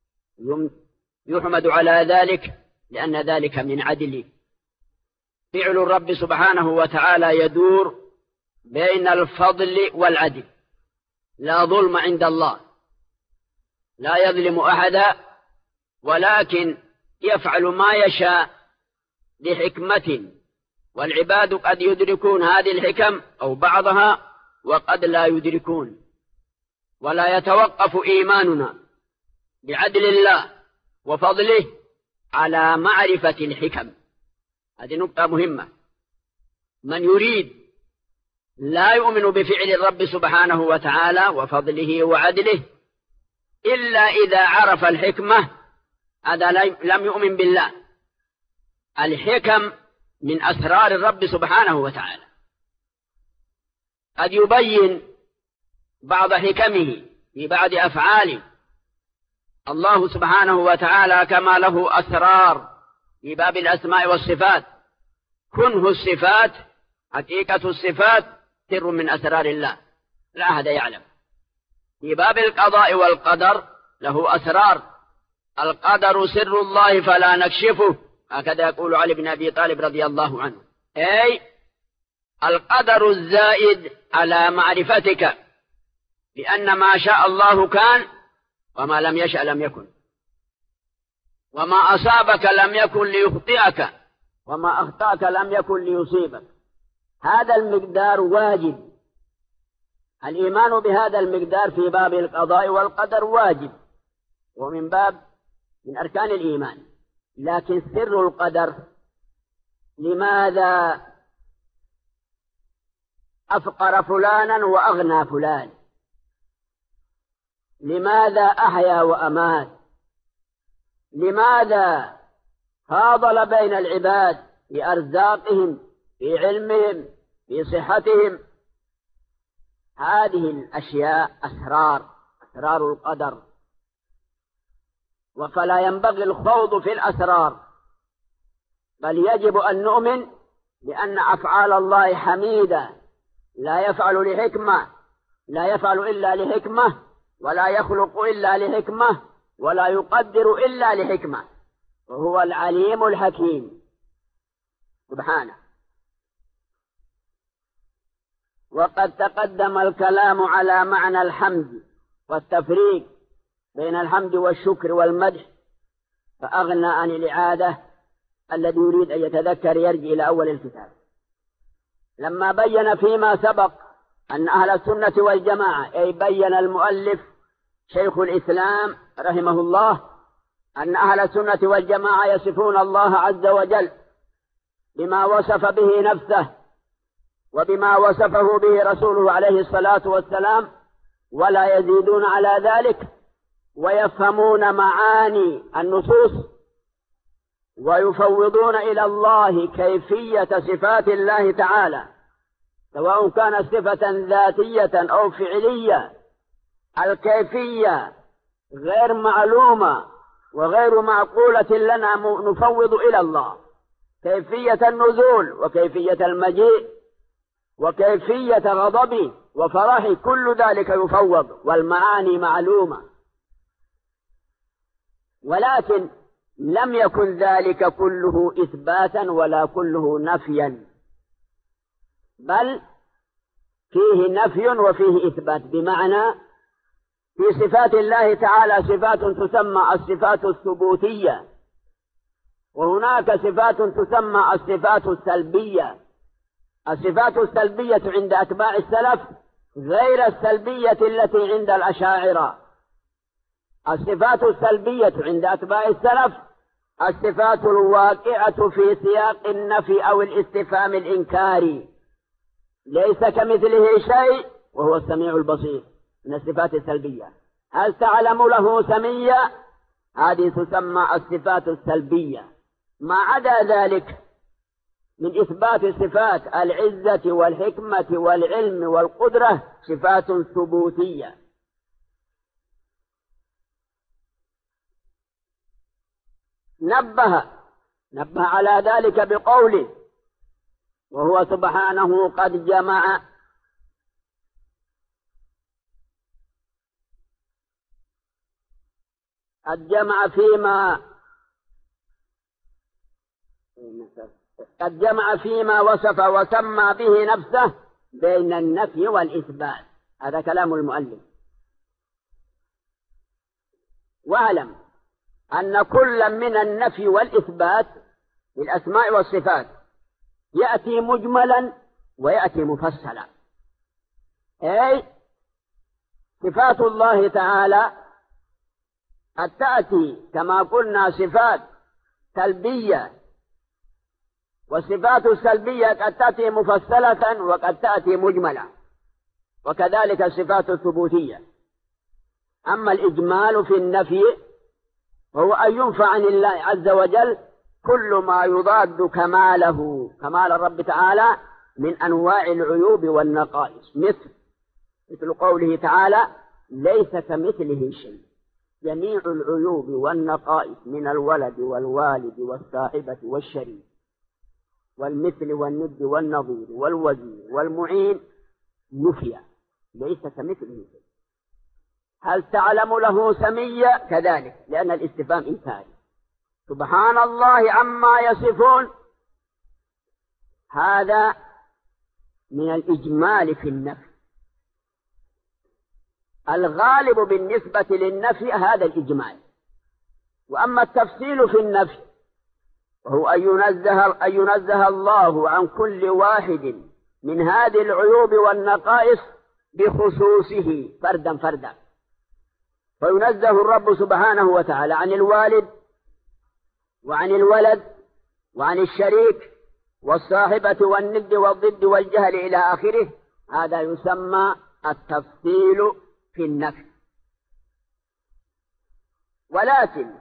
يحمد على ذلك، لأن ذلك من عدله. فعل الرب سبحانه وتعالى يدور بين الفضل والعدل، لا ظلم عند الله، لا يظلم أحدا، ولكن يفعل ما يشاء لحكمة، والعباد قد يدركون هذه الحكم أو بعضها وقد لا يدركون. ولا يتوقف إيماننا بعدل الله وفضله على معرفة الحكم. هذه نقطة مهمة. من يريد لا يؤمن بفعل الرب سبحانه وتعالى وفضله وعدله إلا إذا عرف الحكمة، هذا لم يؤمن بالله. الحكم من أسرار الرب سبحانه وتعالى، قد يبين بعض حكمه في بعض أفعاله. الله سبحانه وتعالى كما له أسرار في باب الأسماء والصفات، كنه الصفات، حقيقة الصفات سر من أسرار الله لا أحد يعلم. في باب القضاء والقدر له أسرار، القدر سر الله فلا نكشفه، هكذا يقول علي بن أبي طالب رضي الله عنه، أي القدر الزائد على معرفتك، لأن ما شاء الله كان وما لم يشأ لم يكن، وما أصابك لم يكن ليخطئك، وما أخطأك لم يكن ليصيبك. هذا المقدار واجب، الإيمان بهذا المقدار في باب القضاء والقدر واجب، ومن باب من أركان الإيمان. لكن سر القدر، لماذا أفقر فلانا وأغنى فلان؟ لماذا أحيا وأمات؟ لماذا فاضل بين العباد في أرزاقهم، في علمهم، في صحتهم؟ هذه الأشياء أسرار، أسرار القدر، فلا ينبغي الخوض في الأسرار، بل يجب أن نؤمن بأن أفعال الله حميدة، لا يفعل لحكمة، لا يفعل إلا لحكمة، ولا يخلق إلا لحكمة، ولا يقدر إلا لحكمة، وهو العليم الحكيم سبحانه. وقد تقدم الكلام على معنى الحمد والتفريق بين الحمد والشكر والمدح، فأغنى عن الإعادة. الذي يريد أن يتذكر يرجع إلى أول الكتاب، لما بين فيما سبق أن أهل السنة والجماعة، أي بين المؤلف شيخ الإسلام رحمه الله أن أهل السنة والجماعة يصفون الله عز وجل بما وصف به نفسه وبما وصفه به رسوله عليه الصلاة والسلام، ولا يزيدون على ذلك، ويفهمون معاني النصوص ويفوضون إلى الله كيفية صفات الله تعالى، سواء كانت صفة ذاتية أو فعلية. الكيفية غير معلومة وغير معقولة لنا، نفوض إلى الله كيفية النزول وكيفية المجيء وكيفية غضبه وفرحه، كل ذلك يفوض والمعاني معلومة. ولكن لم يكن ذلك كله إثباتا ولا كله نفيا، بل فيه نفي وفيه إثبات، بمعنى في صفات الله تعالى صفات تسمى الصفات الثبوتية، وهناك صفات تسمى الصفات السلبية. الصفات السلبية عند أتباع السلف غير السلبية التي عند الأشاعرة. الصفات السلبية عند أتباع السلف الصفات الواقعة في سياق النفي أو الاستفهام الإنكاري، ليس كمثله شيء وهو السميع البصير، من الصفات السلبية. هل تعلم له سميا؟ هذه تسمى الصفات السلبية. ما عدا ذلك من إثبات صفات العزة والحكمة والعلم والقدرة صفات ثبوتية. نبه نبه على ذلك بقوله: وهو سبحانه قد جمع قد جمع فيما قد جمع فيما وصف وسمى به نفسه بين النفي والإثبات. هذا كلام المؤلف. واعلم أن كل من النفي والإثبات للأسماء والصفات يأتي مجملا ويأتي مفصلا. أي صفات الله تعالى قد تأتي كما قلنا صفات سلبية، والصفات السلبية قد تأتي مفصلة وقد تأتي مجملة، وكذلك الصفات الثبوتية. أما الإجمال في النفي وهو أن ينفى عن الله عز وجل كل ما يضاد كماله، كمال الرب تعالى، من أنواع العيوب والنقائص، مثل مثل قوله تعالى: ليس كمثله شيء. جميع العيوب والنقائص من الولد والوالد والصاحبة والشريك والمثل والند والنظير والوزير والمعين نفي، ليس كمثله شيء. هل تعلم له سميا؟ كذلك، لأن الاستفهام إنكاري. سبحان الله عما يصفون، هذا من الإجمال في النفي. الغالب بالنسبة للنفي هذا الإجمال. وأما التفصيل في النفي وهو أن ينزه, أن ينزه الله عن كل واحد من هذه العيوب والنقائص بخصوصه فردا فردا. فينزه الرب سبحانه وتعالى عن الوالد وعن الولد وعن الشريك والصاحبة والند والضد والجهل إلى آخره. هذا يسمى التفصيل في النفي. ولكن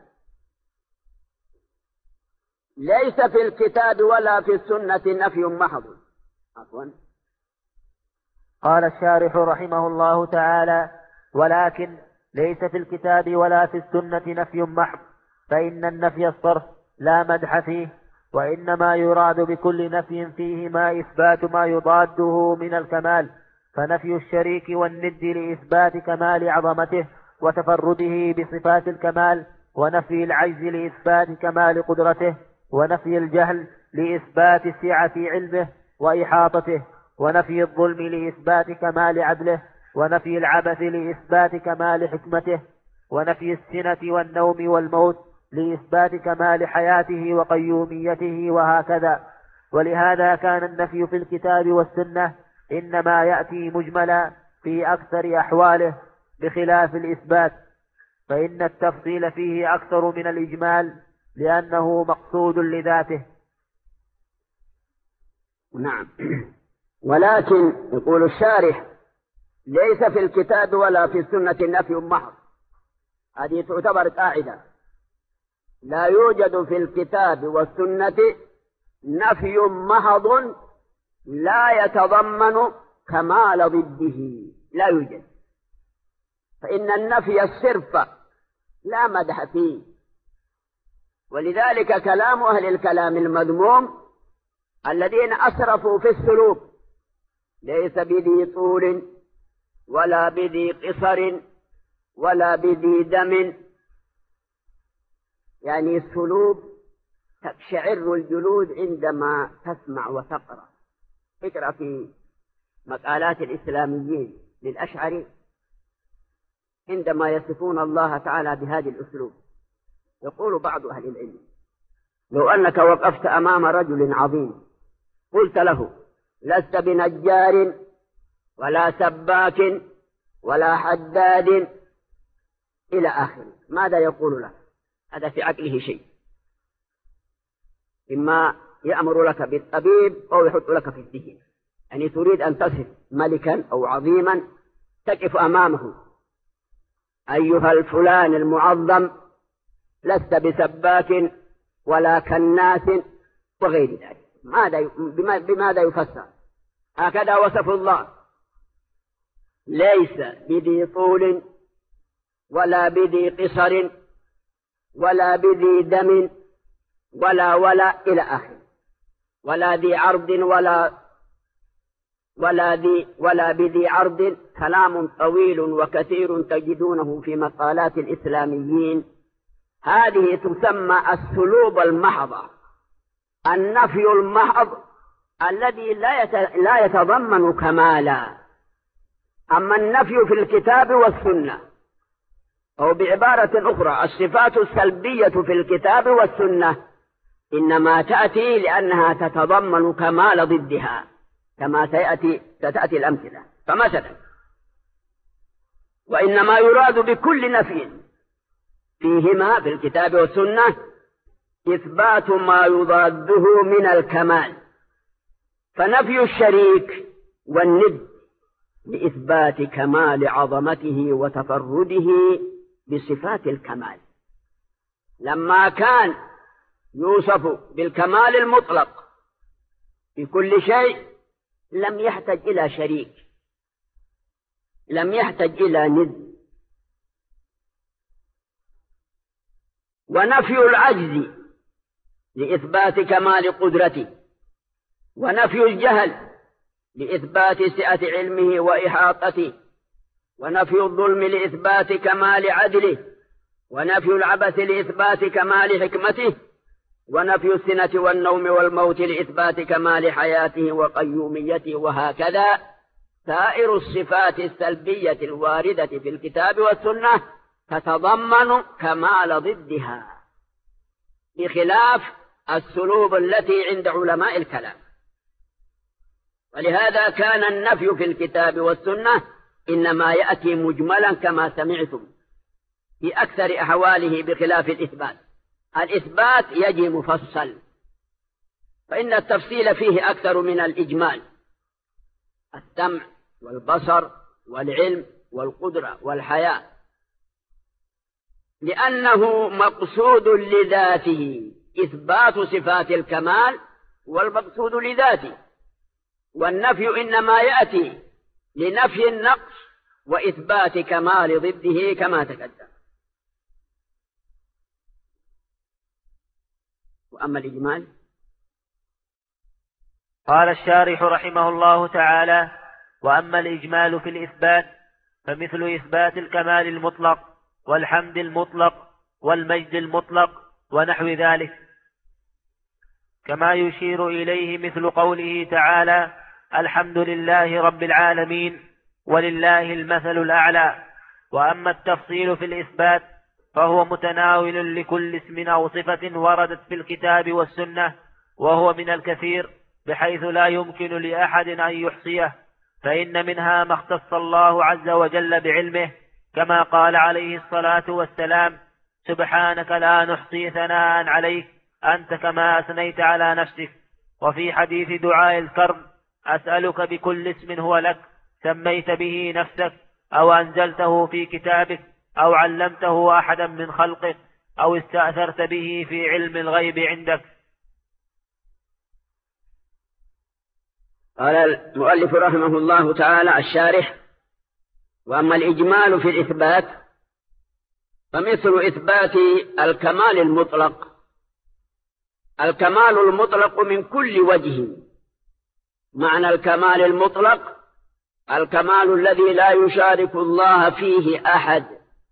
ليس في الكتاب ولا في السنة نفي محض. عفوا. قال الشارح رحمه الله تعالى: ولكن ليس في الكتاب ولا في السنة نفي محض، فإن النفي الصرف لا مدح فيه، وإنما يراد بكل نفي فيه ما إثبات ما يضاده من الكمال، فنفي الشريك والند لإثبات كمال عظمته وتفرده بصفات الكمال، ونفي العجز لإثبات كمال قدرته، ونفي الجهل لإثبات سعة علمه وإحاطته، ونفي الظلم لإثبات كمال عدله، ونفي العبث لإثبات كمال حكمته، ونفي السنة والنوم والموت لإثبات كمال حياته وقيوميته، وهكذا. ولهذا كان النفي في الكتاب والسنة إنما يأتي مجملا في أكثر أحواله، بخلاف الإثبات، فإن التفصيل فيه أكثر من الإجمال لأنه مقصود لذاته. نعم. ولكن يقول الشارح: ليس في الكتاب ولا في السنة نفي محض. هذه تعتبر قاعدة: لا يوجد في الكتاب والسنة نفي محض لا يتضمن كمال ضده، لا يوجد. فإن النفي الصرف لا مدح فيه. ولذلك كلام أهل الكلام المذموم الذين أسرفوا في السلوك: ليس بذي طول ولا بذي قصر ولا بذي دم. يعني السلوك تقشعر الجلود عندما تسمع وتقرأ. اقرأ في مقالات الإسلاميين للأشعري عندما يصفون الله تعالى بهذا الأسلوب. يقول بعض أهل العلم: لو أنك وقفت أمام رجل عظيم قلت له: لست بنجار ولا سباك ولا حداد إلى آخره، ماذا يقول لك؟ هذا في عقله شيء. إما يأمر لك بالطبيب أو يحط لك في السجن. يعني تريد أن تصف ملكا أو عظيما تقف أمامه: أيها الفلان المعظم، لست بسباك ولا كناس وغير ذلك. ماذا بماذا يفسر؟ هكذا وصف الله: ليس بذي طول ولا بذي قصر ولا بذي دم ولا ولا إلى آخره، ولا ذي عرض ولا ولا ذي ولا بذي عرض، كلام طويل وكثير تجدونه في مقالات الإسلاميين. هذه تسمى السلوب المحضة، النفي المحض الذي لا يتضمن كمالا. أما النفي في الكتاب والسنة، أو بعبارة أخرى الصفات السلبية في الكتاب والسنة، إنما تأتي لأنها تتضمن كمال ضدها، كما سيأتي ستأتي الأمثلة. فمثلا، وإنما يراد بكل نفي فيهما في الكتاب والسنة إثبات ما يضاده من الكمال، فنفي الشريك والند لإثبات كمال عظمته وتفرده بصفات الكمال. لما كان يوصف بالكمال المطلق في كل شيء لم يحتج إلى شريك، لم يحتج إلى ند. ونفي العجز لإثبات كمال قدرته، ونفي الجهل لإثبات سعة علمه وإحاطته، ونفي الظلم لإثبات كمال عدله، ونفي العبث لإثبات كمال حكمته، ونفي السنة والنوم والموت لإثبات كمال حياته وقيوميته، وهكذا سائر الصفات السلبية الواردة في الكتاب والسنة تتضمن كمال ضدها، بخلاف السلوب التي عند علماء الكلام. ولهذا كان النفي في الكتاب والسنة إنما يأتي مجملا كما سمعتم في أكثر أحواله، بخلاف الإثبات. الإثبات يجي مفصل، فإن التفصيل فيه أكثر من الإجمال. السمع والبصر والعلم والقدرة والحياة، لأنه مقصود لذاته إثبات صفات الكمال، والمقصود لذاته. والنفي إنما يأتي لنفي النقص وإثبات كمال ضده كما تقدم. وأما الإجمال، قال الشارح رحمه الله تعالى: وأما الإجمال في الإثبات فمثل إثبات الكمال المطلق والحمد المطلق والمجد المطلق ونحو ذلك، كما يشير إليه مثل قوله تعالى: الحمد لله رب العالمين ولله المثل الأعلى. وأما التفصيل في الإثبات فهو متناول لكل اسم أو صفة وردت في الكتاب والسنة، وهو من الكثير بحيث لا يمكن لأحد أن يحصيه، فإن منها ما اختص الله عز وجل بعلمه، كما قال عليه الصلاة والسلام: سبحانك لا نحصي ثناء عليك أنت كما أثنيت على نفسك. وفي حديث دعاء الكرب: أسألك بكل اسم هو لك سميت به نفسك أو أنزلته في كتابك أو علمته أحدا من خلقك أو استأثرت به في علم الغيب عندك. قال المؤلف رحمه الله تعالى الشارح: وأما الإجمال في الإثبات فمثل إثبات الكمال المطلق. الكمال المطلق من كل وجه. معنى الكمال المطلق الكمال الذي لا يشارك الله فيه أحد،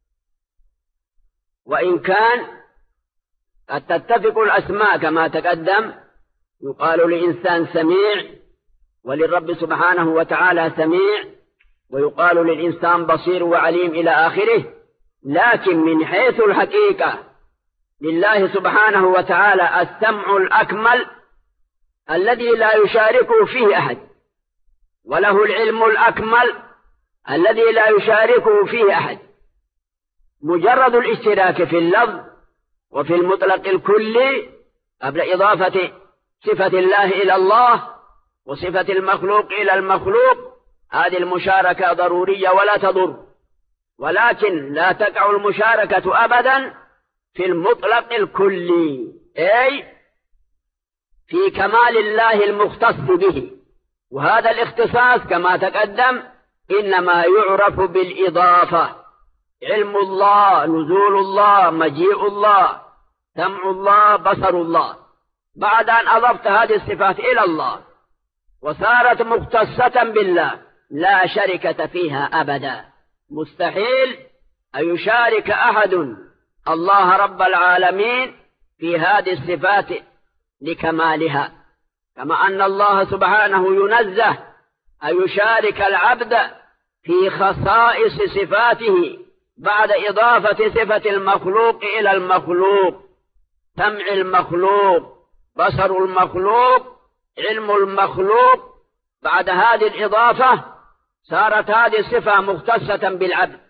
وإن كان قد تتفق الأسماء كما تقدم، يقال لإنسان سميع وللرب سبحانه وتعالى سميع، ويقال للإنسان بصير وعليم إلى آخره. لكن من حيث الحقيقة لله سبحانه وتعالى السمع الأكمل الذي لا يشاركه فيه أحد، وله العلم الأكمل الذي لا يشاركه فيه أحد. مجرد الاشتراك في اللفظ وفي المطلق الكلي قبل إضافة صفة الله إلى الله وصفة المخلوق إلى المخلوق، هذه المشاركة ضرورية ولا تضر، ولكن لا تقع المشاركة أبدا في المطلق الكلي، أي في كمال الله المختص به. وهذا الاختصاص كما تقدم إنما يعرف بالإضافة: علم الله، نزول الله، مجيء الله، سمع الله، بصر الله، بعد أن أضفت هذه الصفات إلى الله وصارت مختصة بالله لا شركة فيها أبدا. مستحيل أن يشارك أحد الله رب العالمين في هذه الصفات لكمالها، كما أن الله سبحانه ينزه أن يشارك العبد في خصائص صفاته بعد إضافة صفة المخلوق إلى المخلوق. سمع المخلوق، بصر المخلوق، علم المخلوق، بعد هذه الإضافة صارت هذه الصفة مختصة بالعبد،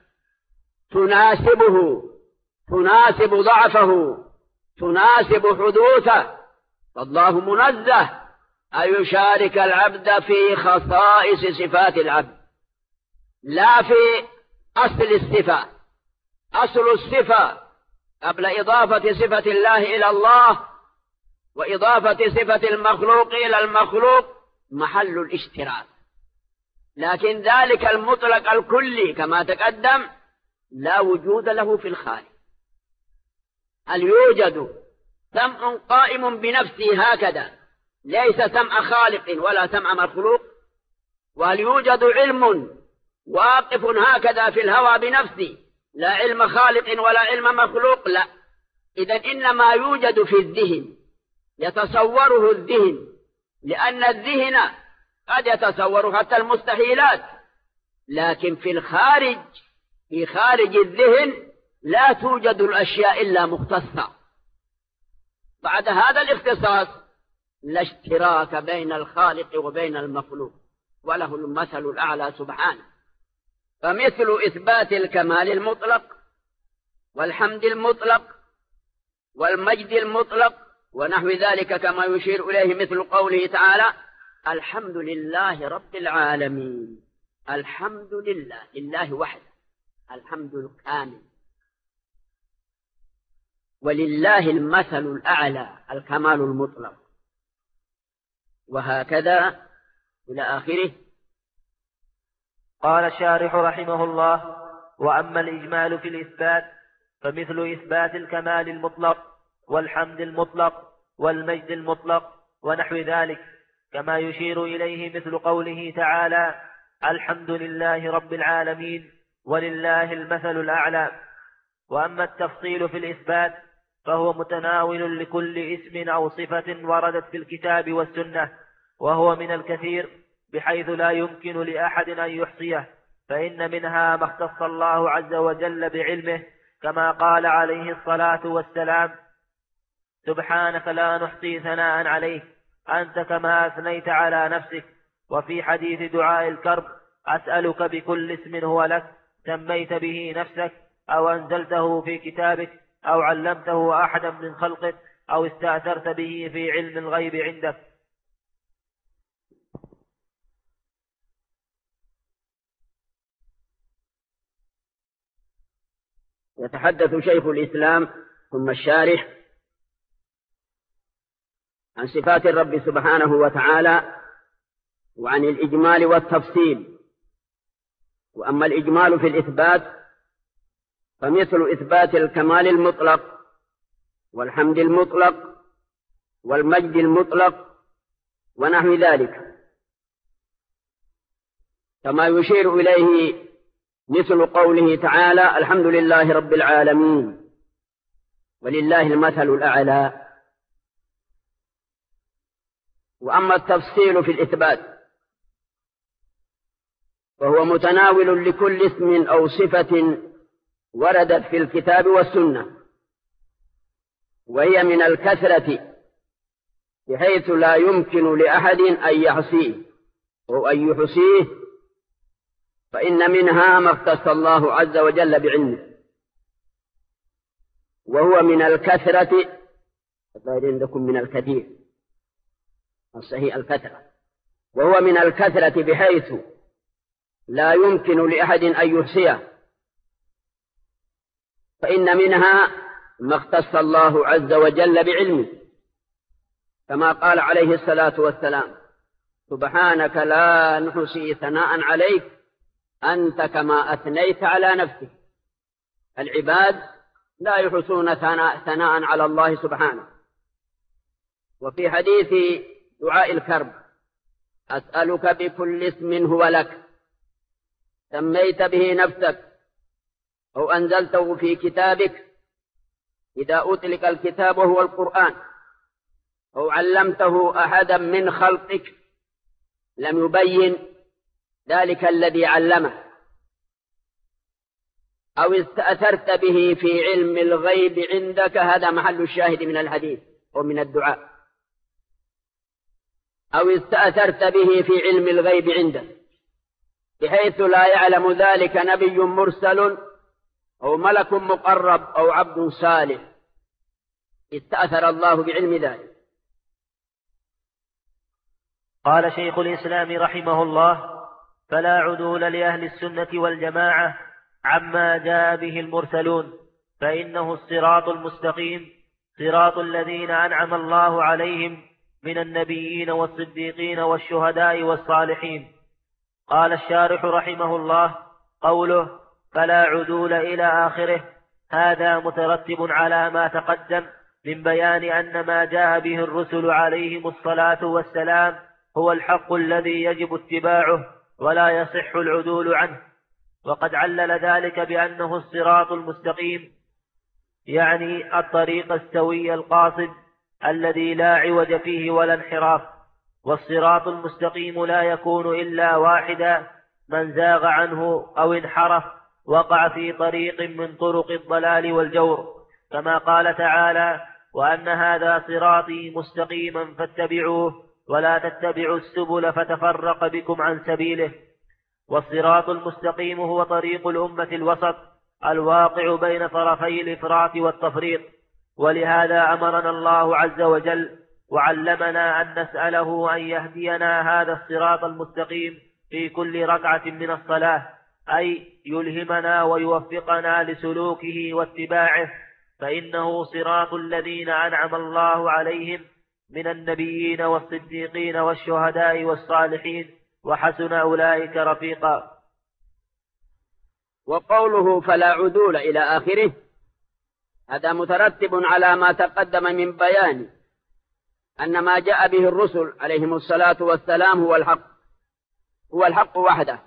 تناسبه، تناسب ضعفه، تناسب حدوثه. فالله منزه أن يشارك العبد في خصائص صفات العبد لا في أصل الصفة. أصل الصفة قبل إضافة صفة الله إلى الله وإضافة صفة المخلوق إلى المخلوق محل الاشتراك، لكن ذلك المطلق الكلي كما تقدم لا وجود له في الخالق. هل يوجد سمع قائم بنفسه هكذا ليس سمع خالق ولا سمع مخلوق؟ وهل يوجد علم واقف هكذا في الهوى بنفسه لا علم خالق ولا علم مخلوق؟ لا. إذن إنما يوجد في الذهن، يتصوره الذهن، لأن الذهن قد يتصور حتى المستحيلات، لكن في الخارج، في خارج الذهن لا توجد الأشياء إلا مختصة. بعد هذا الاختصاص لا اشتراك بين الخالق وبين المخلوق، وله المثل الأعلى سبحانه. فمثل إثبات الكمال المطلق والحمد المطلق والمجد المطلق ونحو ذلك كما يشير إليه مثل قوله تعالى: الحمد لله رب العالمين. الحمد لله، لله وحده، الحمد الكامل. ولله المثل الأعلى، الكمال المطلق. وهكذا إلى آخره. قال الشارح رحمه الله: وأما الإجمال في الإثبات فمثل إثبات الكمال المطلق والحمد المطلق والمجد المطلق ونحو ذلك، كما يشير إليه مثل قوله تعالى: الحمد لله رب العالمين ولله المثل الأعلى. وأما التفصيل في الإثبات فهو متناول لكل اسم أو صفة وردت في الكتاب والسنة، وهو من الكثير بحيث لا يمكن لأحد أن يحصيه، فإن منها ما اختص الله عز وجل بعلمه، كما قال عليه الصلاة والسلام: سبحانك لا نحصي ثناء عليك أنت كما أثنيت على نفسك. وفي حديث دعاء الكرب: أسألك بكل اسم هو لك سميت به نفسك أو أنزلته في كتابك أو علمته أحدا من خلقك أو استأثرت به في علم الغيب عندك. يتحدث شيخ الإسلام ثم الشارح عن صفات الرب سبحانه وتعالى وعن الإجمال والتفصيل. وأما الإجمال في الإثبات فمثل إثبات الكمال المطلق والحمد المطلق والمجد المطلق ونحو ذلك، كما يشير إليه مثل قوله تعالى: الحمد لله رب العالمين ولله المثل الأعلى. وأما التفصيل في الإثبات فهو متناول لكل اسم أو صفة وردت في الكتاب والسنة، وهي من الكثرة بحيث لا يمكن لأحد أن يحصيه أو أن يحصيه، فإن منها ما اختص الله عز وجل بعلمه، وهو من الكثرة. الظاهر عندكم من الكثير، الصحيح الكثرة. وهو من الكثرة بحيث لا يمكن لأحد أن يحصيه، فإن منها ما اختص الله عز وجل بعلمه، كما قال عليه الصلاة والسلام: سبحانك لا نحصي ثناء عليك أنت كما أثنيت على نفسك. العباد لا يحصون ثناء على الله سبحانه. وفي حديث دعاء الكرب: أسألك بكل اسم هو لك سميت به نفسك أو أنزلته في كتابك، إذا أطلق الكتاب وهو القرآن، أو علمته أحدا من خلقك لم يبين ذلك الذي علمه، أو استأثرت به في علم الغيب عندك. هذا محل الشاهد من الحديث ومن الدعاء. أو استأثرت به في علم الغيب عندك بحيث لا يعلم ذلك نبي مرسل أو ملك مقرب أو عبد صالح، استأثر الله بعلم ذلك. قال شيخ الإسلام رحمه الله: فلا عدول لأهل السنة والجماعة عما جاء به المرسلون، فإنه الصراط المستقيم، صراط الذين أنعم الله عليهم من النبيين والصديقين والشهداء والصالحين. قال الشارح رحمه الله: قوله فلا عدول إلى آخره هذا مترتب على ما تقدم من بيان أن ما جاء به الرسل عليهم الصلاة والسلام هو الحق الذي يجب اتباعه ولا يصح العدول عنه. وقد علل ذلك بأنه الصراط المستقيم، يعني الطريق السوي القاصد الذي لا عوج فيه ولا انحراف. والصراط المستقيم لا يكون إلا واحدا، من زاغ عنه أو انحرف وقع في طريق من طرق الضلال والجور، كما قال تعالى: وأن هذا صراطي مستقيما فاتبعوه ولا تتبعوا السبل فتفرق بكم عن سبيله. والصراط المستقيم هو طريق الأمة الوسط الواقع بين طرفي الإفراط والتفريط. ولهذا أمرنا الله عز وجل وعلمنا أن نسأله أن يهدينا هذا الصراط المستقيم في كل ركعة من الصلاة، أي يلهمنا ويوفقنا لسلوكه واتباعه، فإنه صراط الذين أنعم الله عليهم من النبيين والصديقين والشهداء والصالحين، وحسن أولئك رفيقا. وقوله فلا عدول إلى آخره هذا مترتب على ما تقدم من بيان أن ما جاء به الرسل عليهم الصلاة والسلام هو الحق، هو الحق وحده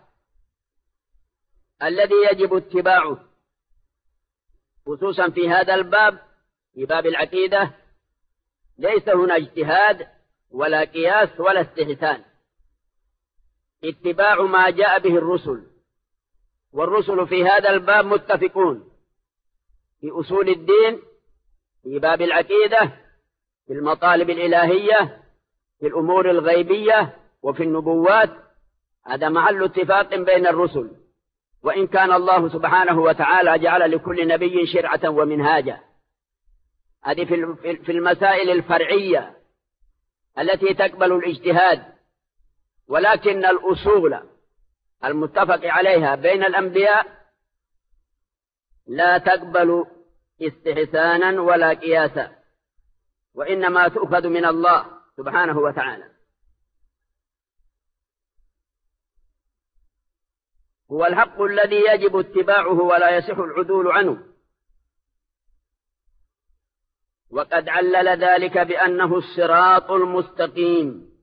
الذي يجب اتباعه، خصوصا في هذا الباب، في باب العقيدة ليس هنا اجتهاد ولا قياس ولا استحسان، اتباع ما جاء به الرسل. والرسل في هذا الباب متفقون في أصول الدين، في باب العقيدة، في المطالب الإلهية، في الأمور الغيبية، وفي النبوات. هذا محل اتفاق بين الرسل، وإن كان الله سبحانه وتعالى جعل لكل نبي شرعة ومنهاجا. هذه في المسائل الفرعية التي تقبل الاجتهاد، ولكن الأصول المتفق عليها بين الأنبياء لا تقبل استحسانا ولا قياسا، وإنما تؤخذ من الله سبحانه وتعالى. هو الحق الذي يجب اتباعه ولا يصح العدول عنه. وقد علل ذلك بأنه الصراط المستقيم،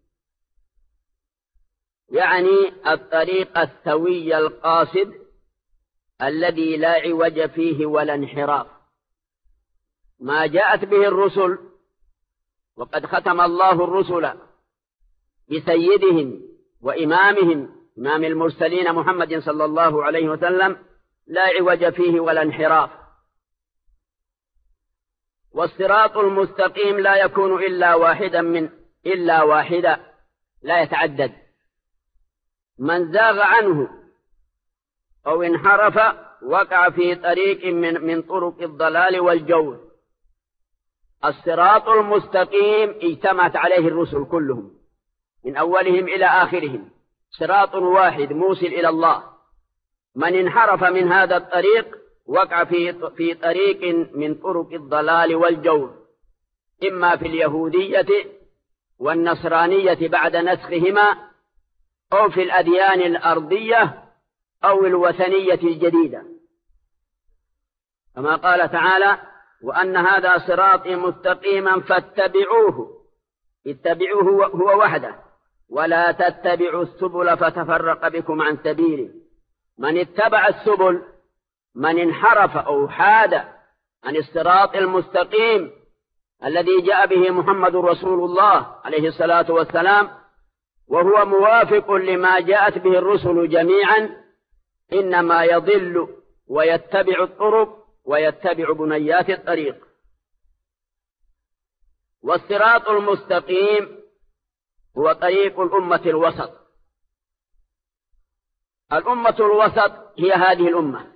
يعني الطريق السوي القاصد الذي لا عوج فيه ولا انحراف، ما جاءت به الرسل. وقد ختم الله الرسل بسيدهم وإمامهم إمام المرسلين محمد صلى الله عليه وسلم لا عوج فيه ولا انحراف. والصراط المستقيم لا يكون إلا واحدا من إلا واحدا، لا يتعدد. من زاغ عنه أو انحرف وقع في طريق من, من طرق الضلال والجور. الصراط المستقيم اجتمعت عليه الرسل كلهم من أولهم إلى آخرهم، صراط واحد موصل إلى الله. من انحرف من هذا الطريق وقع في في طريق من طرق الضلال والجور، إما في اليهودية والنصرانية بعد نسخهما، أو في الأديان الأرضية، أو الوثنية الجديدة. كما قال تعالى: وأن هذا صراطي مستقيما فاتبعوه، اتبعوه هو وحده، ولا تتبعوا السبل فتفرق بكم عن سبيله. من اتبع السبل، من انحرف أو حاد عن الصراط المستقيم الذي جاء به محمد رسول الله عليه الصلاة والسلام، وهو موافق لما جاءت به الرسل جميعا، إنما يضل ويتبع الطرق ويتبع بنيات الطريق. والصراط المستقيم هو طريق الأمة الوسط. الأمة الوسط هي هذه الأمة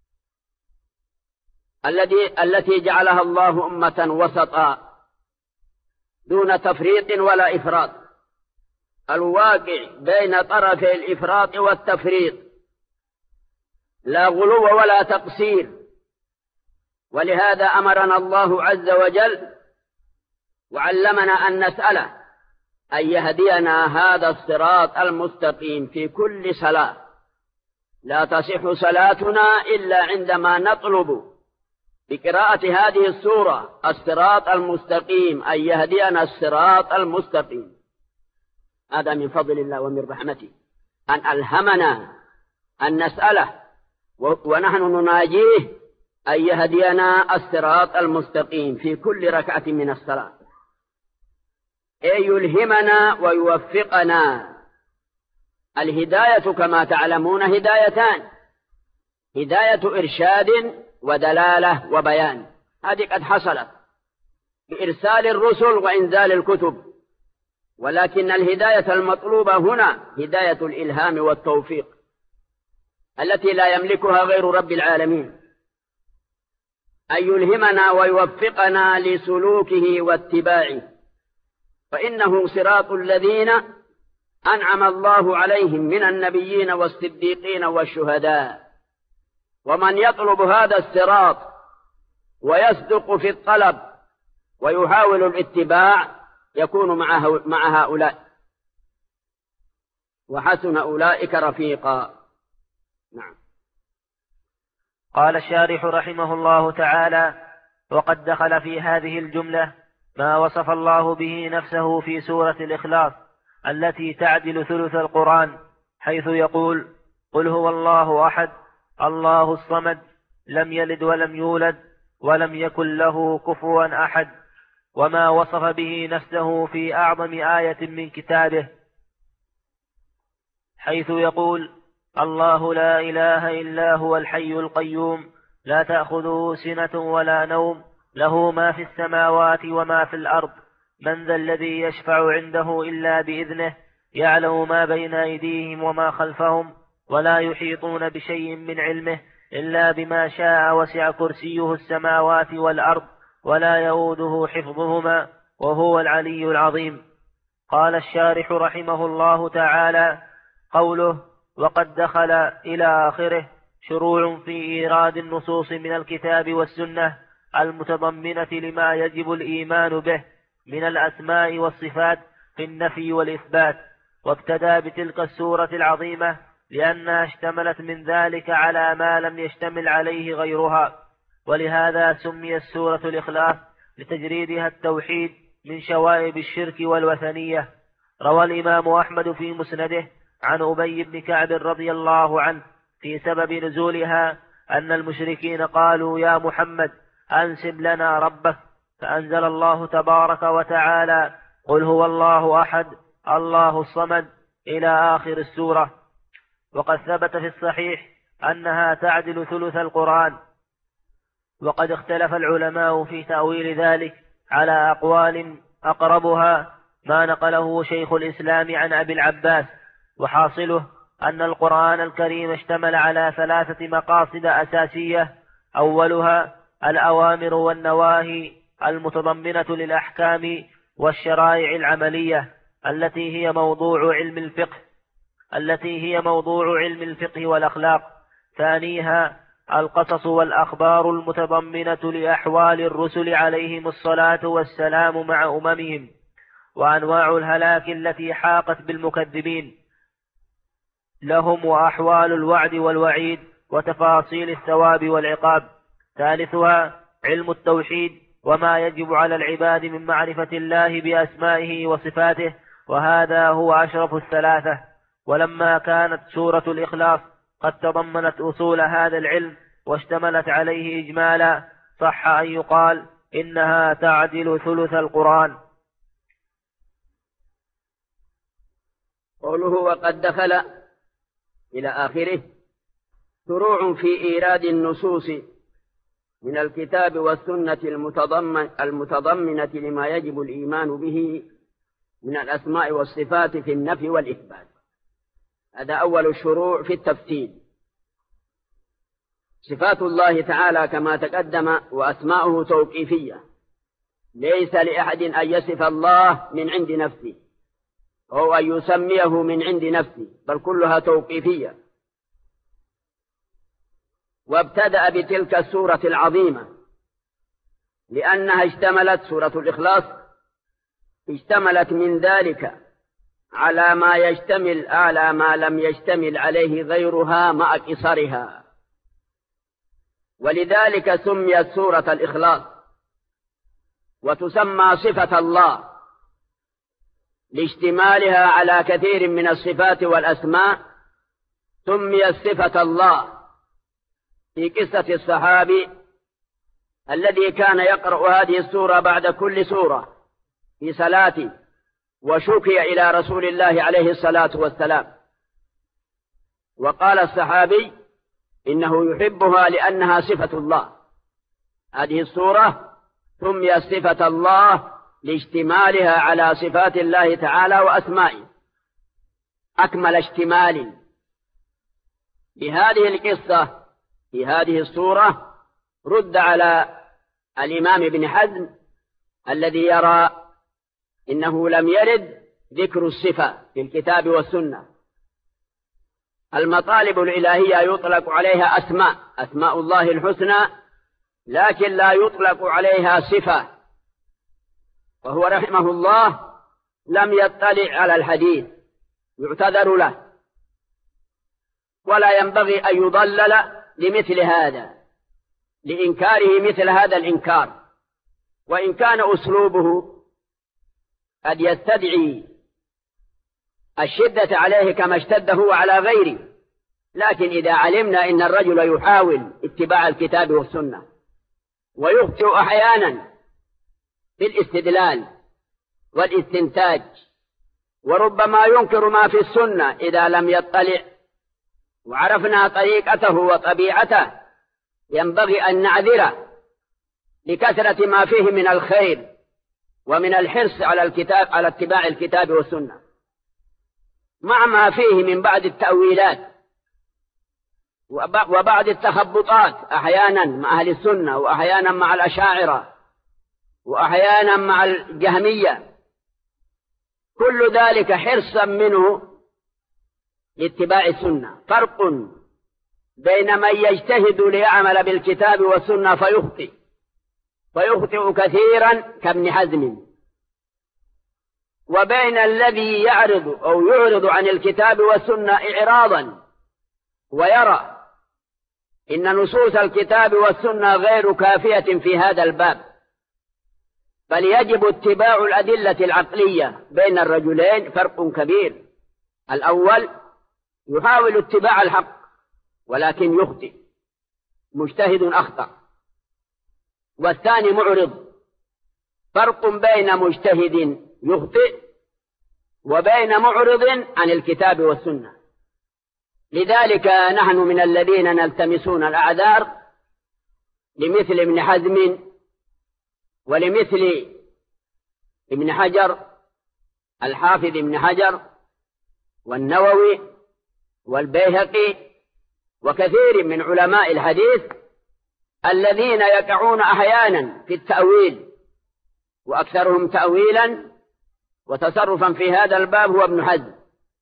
التي التي جعلها الله أمة وسطا دون تفريط ولا إفراط، الواقع بين طرفي الإفراط والتفريط، لا غلو ولا تقصير. ولهذا أمرنا الله عز وجل وعلمنا أن نسأله أن يهدينا هذا الصراط المستقيم في كل صلاة. لا تصح صلاتنا إلا عندما نطلب بقراءة هذه السورة الصراط المستقيم، أن يهدينا الصراط المستقيم. هذا من فضل الله ومن رحمته أن ألهمنا أن نسأله ونحن نناجيه أن يهدينا الصراط المستقيم في كل ركعة من الصلاة، أي يلهمنا ويوفقنا. الهداية كما تعلمون هدايتان: هداية إرشاد ودلالة وبيان، هذه قد حصلت بإرسال الرسل وإنزال الكتب، ولكن الهداية المطلوبة هنا هداية الإلهام والتوفيق التي لا يملكها غير رب العالمين، أن يلهمنا ويوفقنا لسلوكه واتباعه، فإنه صراط الذين أنعم الله عليهم من النبيين والصديقين والشهداء. ومن يطلب هذا الصراط ويصدق في الطلب ويحاول الاتباع يكون مع هؤلاء، وحسن أولئك رفيقا. نعم. قال الشارح رحمه الله تعالى: وقد دخل في هذه الجملة ما وصف الله به نفسه في سورة الإخلاص التي تعدل ثلث القرآن، حيث يقول: قل هو الله أحد الله الصمد لم يلد ولم يولد ولم يكن له كفوا أحد، وما وصف به نفسه في أعظم آية من كتابه، حيث يقول: الله لا إله إلا هو الحي القيوم لا تأخذه سنة ولا نوم له ما في السماوات وما في الأرض من ذا الذي يشفع عنده إلا بإذنه يعلم ما بين أيديهم وما خلفهم ولا يحيطون بشيء من علمه إلا بما شاء وسع كرسيه السماوات والأرض ولا يؤوده حفظهما وهو العلي العظيم. قال الشارح رحمه الله تعالى: قوله وقد دخل إلى آخره شروع في إيراد النصوص من الكتاب والسنة المتضمنة لما يجب الإيمان به من الأسماء والصفات في النفي والإثبات، وابتدى بتلك السورة العظيمة لأنها اشتملت من ذلك على ما لم يشتمل عليه غيرها، ولهذا سميت سورة الإخلاص لتجريدها التوحيد من شوائب الشرك والوثنية. روى الإمام أحمد في مسنده عن أبي بن كعب رضي الله عنه في سبب نزولها أن المشركين قالوا: يا محمد أنسب لنا ربك، فأنزل الله تبارك وتعالى: قل هو الله أحد الله الصمد إلى آخر السورة. وقد ثبت في الصحيح أنها تعدل ثلث القرآن، وقد اختلف العلماء في تأويل ذلك على أقوال أقربها ما نقله شيخ الإسلام عن أبي العباس، وحاصله أن القرآن الكريم اشتمل على ثلاثة مقاصد أساسية: أولها الأوامر والنواهي المتضمنة للأحكام والشرائع العملية التي هي موضوع علم الفقه التي هي موضوع علم الفقه والأخلاق. ثانيها القصص والأخبار المتضمنة لأحوال الرسل عليهم الصلاة والسلام مع أممهم وأنواع الهلاك التي حاقت بالمكذبين لهم وأحوال الوعد والوعيد وتفاصيل الثواب والعقاب. ثالثها علم التوحيد وما يجب على العباد من معرفة الله بأسمائه وصفاته، وهذا هو أشرف الثلاثة. ولما كانت سورة الإخلاص قد تضمنت أصول هذا العلم واشتملت عليه إجمالا، صح أن يقال إنها تعدل ثلث القرآن. قوله وقد دخل إلى آخره شروع في إيراد النصوص من الكتاب والسنة المتضمن المتضمنة لما يجب الإيمان به من الأسماء والصفات في النفي والإثبات. هذا أول الشروع في التفصيل. صفات الله تعالى كما تقدم وأسماؤه توقيفية، ليس لأحد أن يصف الله من عند نفسه أو أن يسميه من عند نفسه، بل كلها توقيفية. وابتدأ بتلك السورة العظيمة لأنها اشتملت سورة الإخلاص اشتملت من ذلك على ما يشتمل على ما لم يشتمل عليه غيرها مع قصرها، ولذلك سميت سورة الإخلاص. وتسمى صفة الله لاشتمالها على كثير من الصفات والأسماء، سميت صفة الله في قصة الصحابي الذي كان يقرأ هذه السورة بعد كل سورة في صلاته، وشكي إلى رسول الله عليه الصلاة والسلام، وقال الصحابي إنه يحبها لأنها صفة الله. هذه السورة سميت صفة الله لاشتمالها على صفات الله تعالى وأسمائه أكمل اشتمال. بهذه القصة في هذه السورة رد على الإمام ابن حزم الذي يرى إنه لم يرد ذكر الصفة في الكتاب والسنة. المطالب الإلهية يطلق عليها أسماء أسماء الله الحسنى، لكن لا يطلق عليها صفة. وهو رحمه الله لم يطلع على الحديث، يعتذر له، ولا ينبغي أن يضلل لمثل هذا، لإنكاره مثل هذا الإنكار، وإن كان أسلوبه قد يستدعي الشدة عليه كما اشتد هو على غيره، لكن إذا علمنا إن الرجل يحاول اتباع الكتاب والسنة ويخطئ أحيانا في الاستدلال والاستنتاج، وربما ينكر ما في السنة إذا لم يطلع، وعرفنا طريقته وطبيعته، ينبغي أن نعذره لكثرة ما فيه من الخير ومن الحرص على الكتاب على اتباع الكتاب والسنة، مع ما فيه من بعض التأويلات وبعض التخبطات أحيانا مع أهل السنة، وأحيانا مع الأشاعرة، وأحيانا مع الجهمية. كل ذلك حرصا منه لاتباع السنة. فرق بين من يجتهد ليعمل بالكتاب والسنة فيخطئ فيخطئ كثيرا كابن حزم، وبين الذي يعرض أو يعرض عن الكتاب والسنة إعراضا ويرى إن نصوص الكتاب والسنة غير كافية في هذا الباب، بل يجب اتباع الأدلة العقلية. بين الرجلين فرق كبير. الأول يحاول اتباع الحق ولكن يخطئ، مجتهد أخطأ، والثاني معرض. فرق بين مجتهد يخطئ وبين معرض عن الكتاب والسنة. لذلك نحن من الذين نلتمسون الأعذار لمثل ابن حزم ولمثل ابن حجر الحافظ ابن حجر والنووي والبيهقي وكثير من علماء الحديث الذين يقعون أحيانا في التأويل، وأكثرهم تأويلا وتصرفا في هذا الباب هو ابن حزم.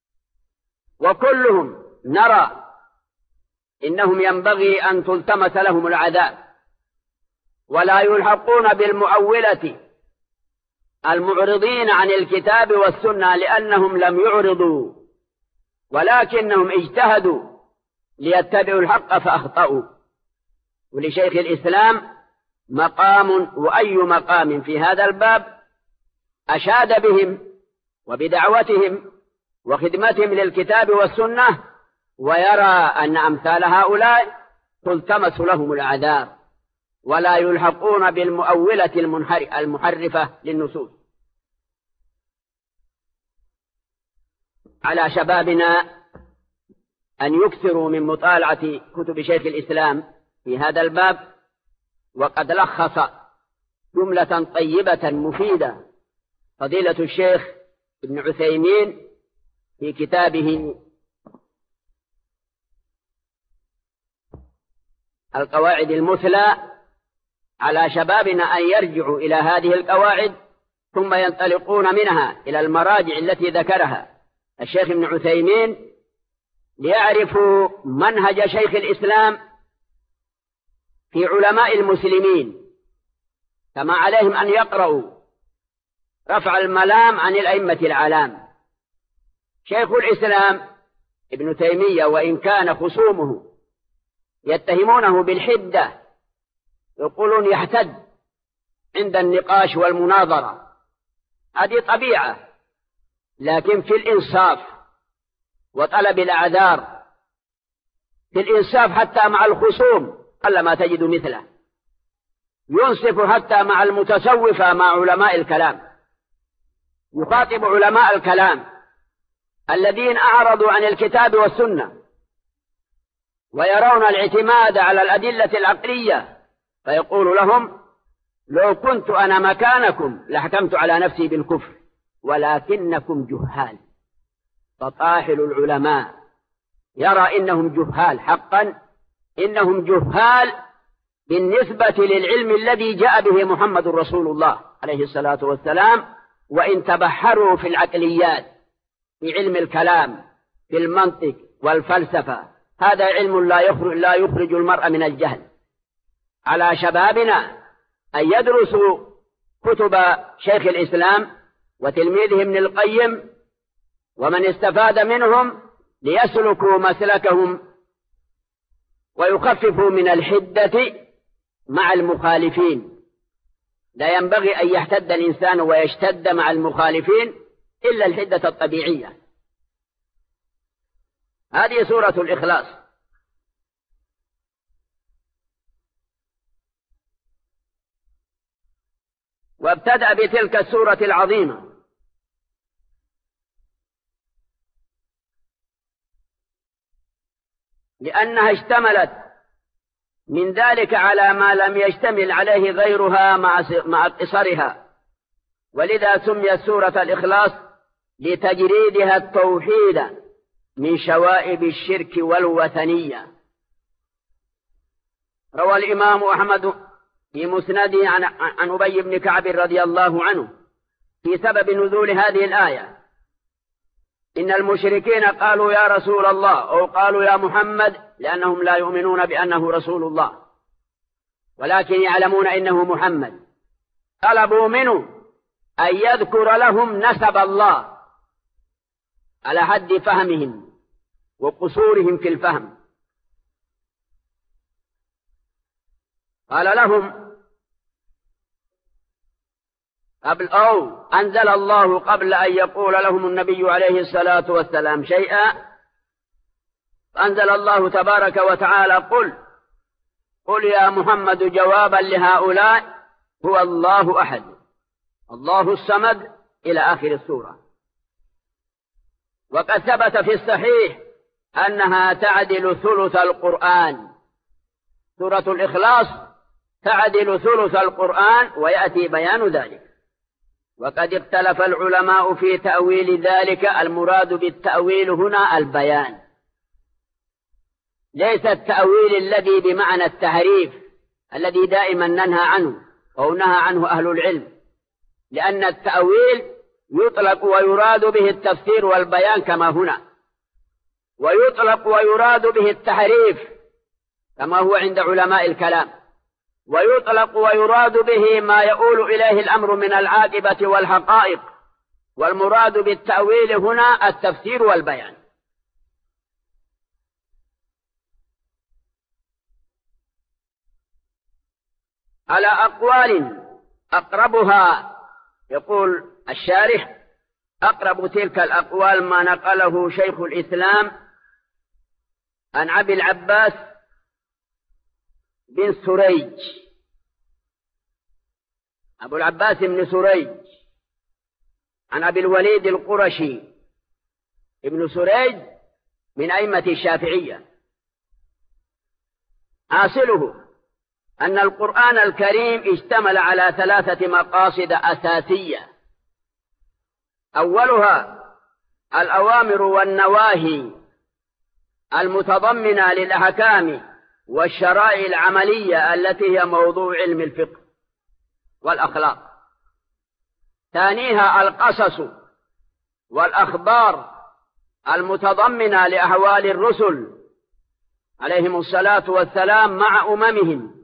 وكلهم نرى إنهم ينبغي أن تلتمس لهم العذاب، ولا يلحقون بالمؤولة المعرضين عن الكتاب والسنة، لأنهم لم يعرضوا ولكنهم اجتهدوا ليتبعوا الحق فأخطأوا. ولشيخ الإسلام مقام، وأي مقام في هذا الباب أشاد بهم وبدعوتهم وخدمتهم للكتاب والسنة، ويرى أن أمثال هؤلاء تلتمس لهم الأعذار ولا يلحقون بالمؤولة المحرفة للنصوص. على شبابنا أن يكثروا من مطالعة كتب شيخ الإسلام في هذا الباب، وقد لخص جملة طيبة مفيدة فضيلة الشيخ ابن عثيمين في كتابه القواعد المثلى. على شبابنا أن يرجعوا إلى هذه القواعد ثم ينطلقون منها إلى المراجع التي ذكرها الشيخ ابن عثيمين ليعرفوا منهج شيخ الإسلام في علماء المسلمين، كما عليهم أن يقرأوا رفع الملام عن الأئمة الأعلام. شيخ الإسلام ابن تيمية وإن كان خصومه يتهمونه بالحدة، يقولون يحتد عند النقاش والمناظرة، هذه طبيعة، لكن في الإنصاف وطلب الأعذار، في الإنصاف حتى مع الخصوم قل ما تجد مثله، ينصف حتى مع المتصوفة مع علماء الكلام، يخاطب علماء الكلام الذين أعرضوا عن الكتاب والسنة ويرون الاعتماد على الأدلة العقلية، فيقول لهم لو كنت أنا مكانكم لحكمت على نفسي بالكفر ولكنكم جهال. فطاحل العلماء يرى إنهم جهال حقا، إنهم جهال بالنسبة للعلم الذي جاء به محمد رسول الله عليه الصلاة والسلام، وإن تبحروا في العقليات في علم الكلام في المنطق والفلسفة، هذا علم لا يخرج, لا يخرج المرء من الجهل. على شبابنا أن يدرسوا كتب شيخ الإسلام وتلميذه ابن القيم ومن استفاد منهم ليسلكوا مسلكهم ويخففوا من الحدة مع المخالفين. لا ينبغي أن يحتد الإنسان ويشتد مع المخالفين إلا الحدة الطبيعية. هذه سورة الإخلاص. وابتدأ بتلك السورة العظيمة لأنها اشتملت من ذلك على ما لم يشتمل عليه غيرها مع قصرها، ولذا سميت سورة الإخلاص لتجريدها التوحيد من شوائب الشرك والوثنية. روى الإمام أحمد في مسنده عن, عن أبي بن كعب رضي الله عنه في سبب نزول هذه الآية: إن المشركين قالوا يا رسول الله، أو قالوا يا محمد، لأنهم لا يؤمنون بأنه رسول الله ولكن يعلمون إنه محمد، طلبوا منه أن يذكر لهم نسب الله على حد فهمهم وقصورهم في الفهم. قال لهم قبل أو أنزل الله قبل أن يقول لهم النبي عليه الصلاة والسلام شيئا، أنزل الله تبارك وتعالى: قل قل يا محمد جوابا لهؤلاء: هو الله أحد الله الصمد، إلى آخر السورة. وقد ثبت في الصحيح أنها تعدل ثلث القرآن، سورة الإخلاص تعدل ثلث القرآن، ويأتي بيان ذلك. وقد اختلف العلماء في تأويل ذلك، المراد بالتأويل هنا البيان، ليس التأويل الذي بمعنى التحريف الذي دائما ننهى عنه أو نهى عنه أهل العلم، لأن التأويل يطلق ويراد به التفسير والبيان كما هنا، ويطلق ويراد به التحريف كما هو عند علماء الكلام، ويطلق ويراد به ما يؤول إليه الأمر من العاقبة والحقائق، والمراد بالتأويل هنا التفسير والبيان. على أقوال أقربها، يقول الشارح: أقرب تلك الأقوال ما نقله شيخ الإسلام عن أبي العباس بن سريج، أبو العباس بن سريج عن أبي الوليد القرشي. ابن سريج من أئمة الشافعية. حاصله أن القرآن الكريم اشتمل على ثلاثة مقاصد أساسية: أولها الأوامر والنواهي المتضمنة للأحكام والشرائع العملية التي هي موضوع علم الفقه والأخلاق. ثانيها القصص والأخبار المتضمنة لأحوال الرسل عليهم الصلاة والسلام مع أممهم،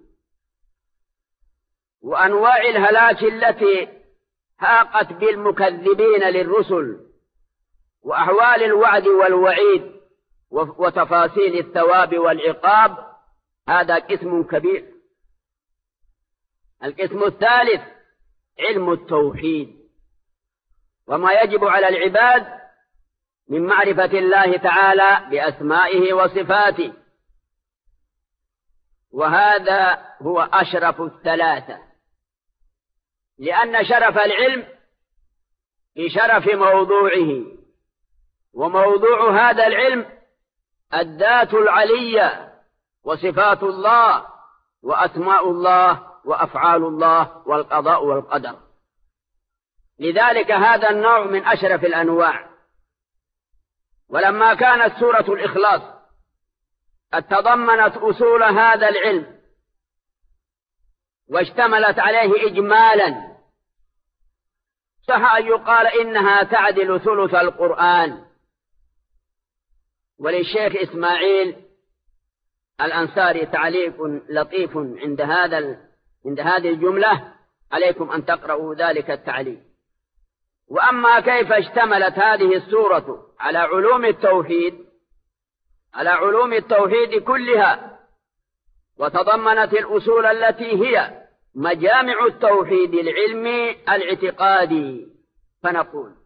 وأنواع الهلاك التي هاقت بالمكذبين للرسل، وأحوال الوعد والوعيد، وتفاصيل الثواب والعقاب. هذا قسم كبير. القسم الثالث علم التوحيد، وما يجب على العباد من معرفة الله تعالى بأسمائه وصفاته، وهذا هو أشرف الثلاثة، لأن شرف العلم بشرف موضوعه، وموضوع هذا العلم الذات العلية وصفات الله وأسماء الله وأفعال الله والقضاء والقدر. لذلك هذا النوع من أشرف الأنواع. ولما كانت سورة الإخلاص قد تضمنت أصول هذا العلم واشتملت عليه إجمالا، صح أن يقال إنها تعدل ثلث القرآن. وللشيخ إسماعيل الأنصاري تعليق لطيف عند هذا عند هذه الجملة، عليكم أن تقرأوا ذلك التعليق. وأما كيف اشتملت هذه السورة على علوم التوحيد على علوم التوحيد كلها، وتضمنت الأصول التي هي مجامع التوحيد العلمي الاعتقادي، فنقول: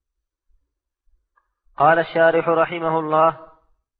قال الشارح رحمه الله: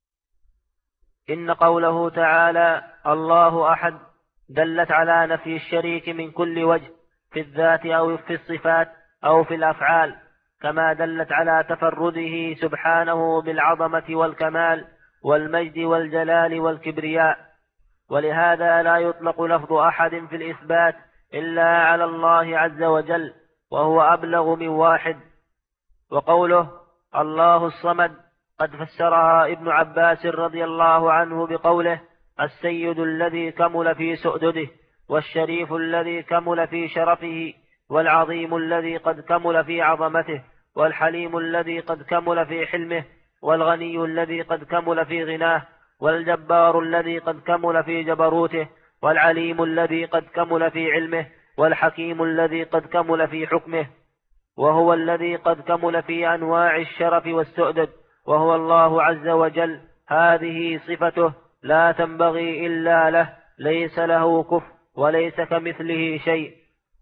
إن قوله تعالى الله أحد دلت على نفي الشريك من كل وجه، في الذات أو في الصفات أو في الأفعال، كما دلت على تفرده سبحانه بالعظمة والكمال والمجد والجلال والكبرياء. ولهذا لا يطلق لفظ أحد في الإثبات إلا على الله عز وجل، وهو أبلغ من واحد. وقوله الله الصمد قد فسرها ابن عباس رضي الله عنه بقوله: السيد الذي كمل في سؤدده، والشريف الذي كمل في شرفه، والعظيم الذي قد كمل في عظمته، والحليم الذي قد كمل في حلمه، والغني الذي قد كمل في غناه، والجبار الذي قد كمل في جبروته، والعليم الذي قد كمل في علمه، والحكيم الذي قد كمل في حكمه، وهو الذي قد كمل في أنواع الشرف والسؤدد، وهو الله عز وجل. هذه صفته لا تنبغي إلا له، ليس له كفء وليس كمثله شيء.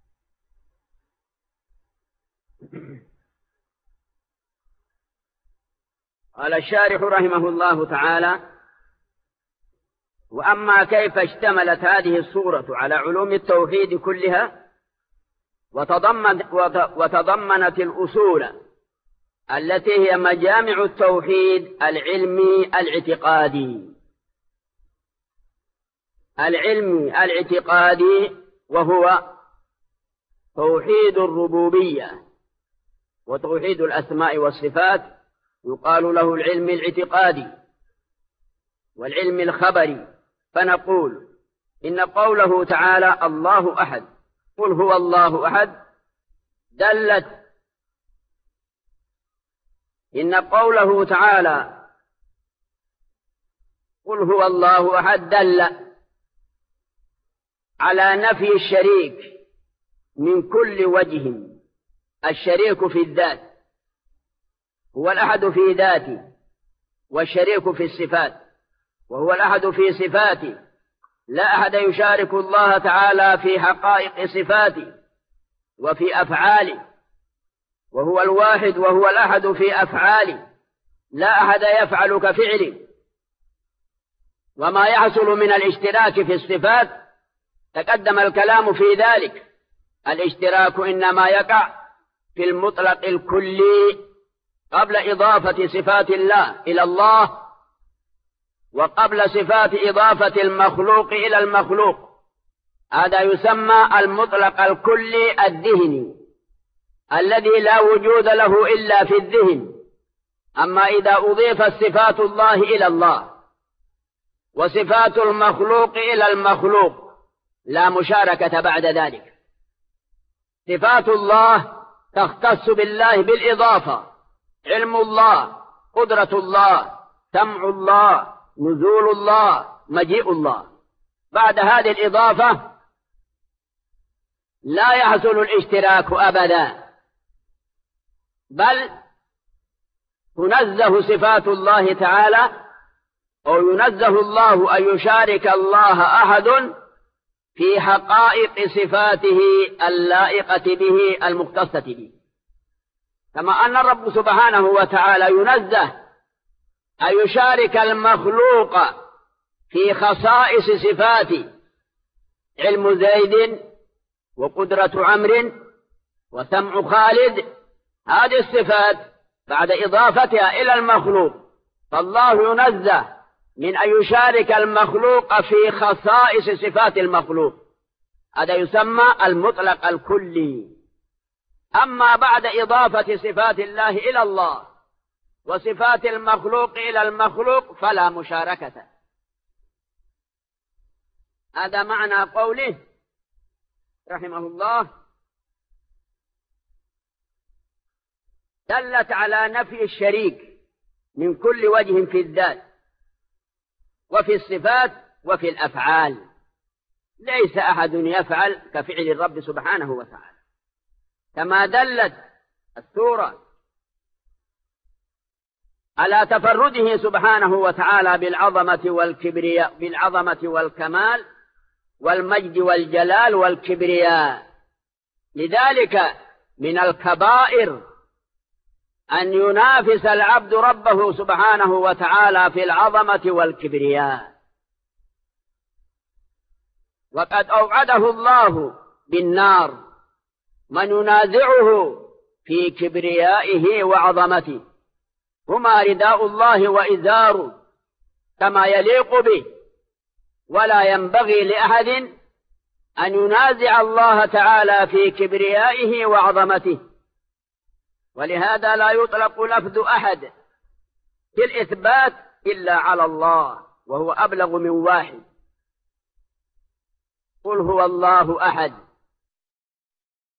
قال الشارح رحمه الله تعالى: وأما كيف اشتملت هذه السورة على علوم التوحيد كلها، وتضمنت, وتضمنت الأصول التي هي مجامع التوحيد العلمي الاعتقادي العلمي الاعتقادي وهو توحيد الربوبية وتوحيد الأسماء والصفات، يقال له العلم الاعتقادي والعلم الخبري. فنقول إن قوله تعالى الله أحد، قل هو الله أحد، دلت إن قوله تعالى قل هو الله أحد دل على نفي الشريك من كل وجه. الشريك في الذات هو الأحد في ذاته، والشريك في الصفات وهو الأحد في صفاته، لا أحد يشارك الله تعالى في حقائق صفاته وفي أفعاله، وهو الواحد وهو الأحد في أفعاله، لا أحد يفعل كفعله. وما يحصل من الاشتراك في الصفات تقدم الكلام في ذلك. الاشتراك إنما يقع في المطلق الكلي قبل إضافة صفات الله إلى الله، وقبل صفات إضافة المخلوق إلى المخلوق. هذا يسمى المطلق الكلي الذهني الذي لا وجود له إلا في الذهن. أما إذا أضيفت صفات الله إلى الله وصفات المخلوق إلى المخلوق لا مشاركة بعد ذلك. صفات الله تختص بالله بالإضافة: علم الله، قدرة الله، سمع الله، نزول الله، مجيء الله. بعد هذه الإضافة لا يحصل الاشتراك أبدا، بل تنزه صفات الله تعالى، أو ينزه الله أن يشارك الله أحد في حقائق صفاته اللائقة به المختصة به. كما أن الرب سبحانه وتعالى ينزه أن يشارك المخلوق في خصائص صفاته: علم زيد، وقدرة عمرو، وسمع خالد. هذه الصفات بعد إضافتها إلى المخلوق فالله ينزه من أن يشارك المخلوق في خصائص صفات المخلوق. هذا يسمى المطلق الكلي. أما بعد إضافة صفات الله إلى الله وصفات المخلوق إلى المخلوق فلا مشاركة. هذا معنى قوله رحمه الله: دلت على نفي الشريك من كل وجه في الذات وفي الصفات وفي الأفعال. ليس أحد يفعل كفعل الرب سبحانه وتعالى، كما دلت السورة على تفرده سبحانه وتعالى بالعظمة والكبرياء، بالعظمة والكمال والمجد والجلال والكبرياء. لذلك من الكبائر أن ينافس العبد ربه سبحانه وتعالى في العظمة والكبرياء. وقد أوعده الله بالنار من ينازعه في كبريائه وعظمته، هما رداء الله وإزاره كما يليق به، ولا ينبغي لأحد أن ينازع الله تعالى في كبريائه وعظمته. ولهذا لا يطلق لفظ أحد في الإثبات إلا على الله، وهو أبلغ من واحد. قل هو الله أحد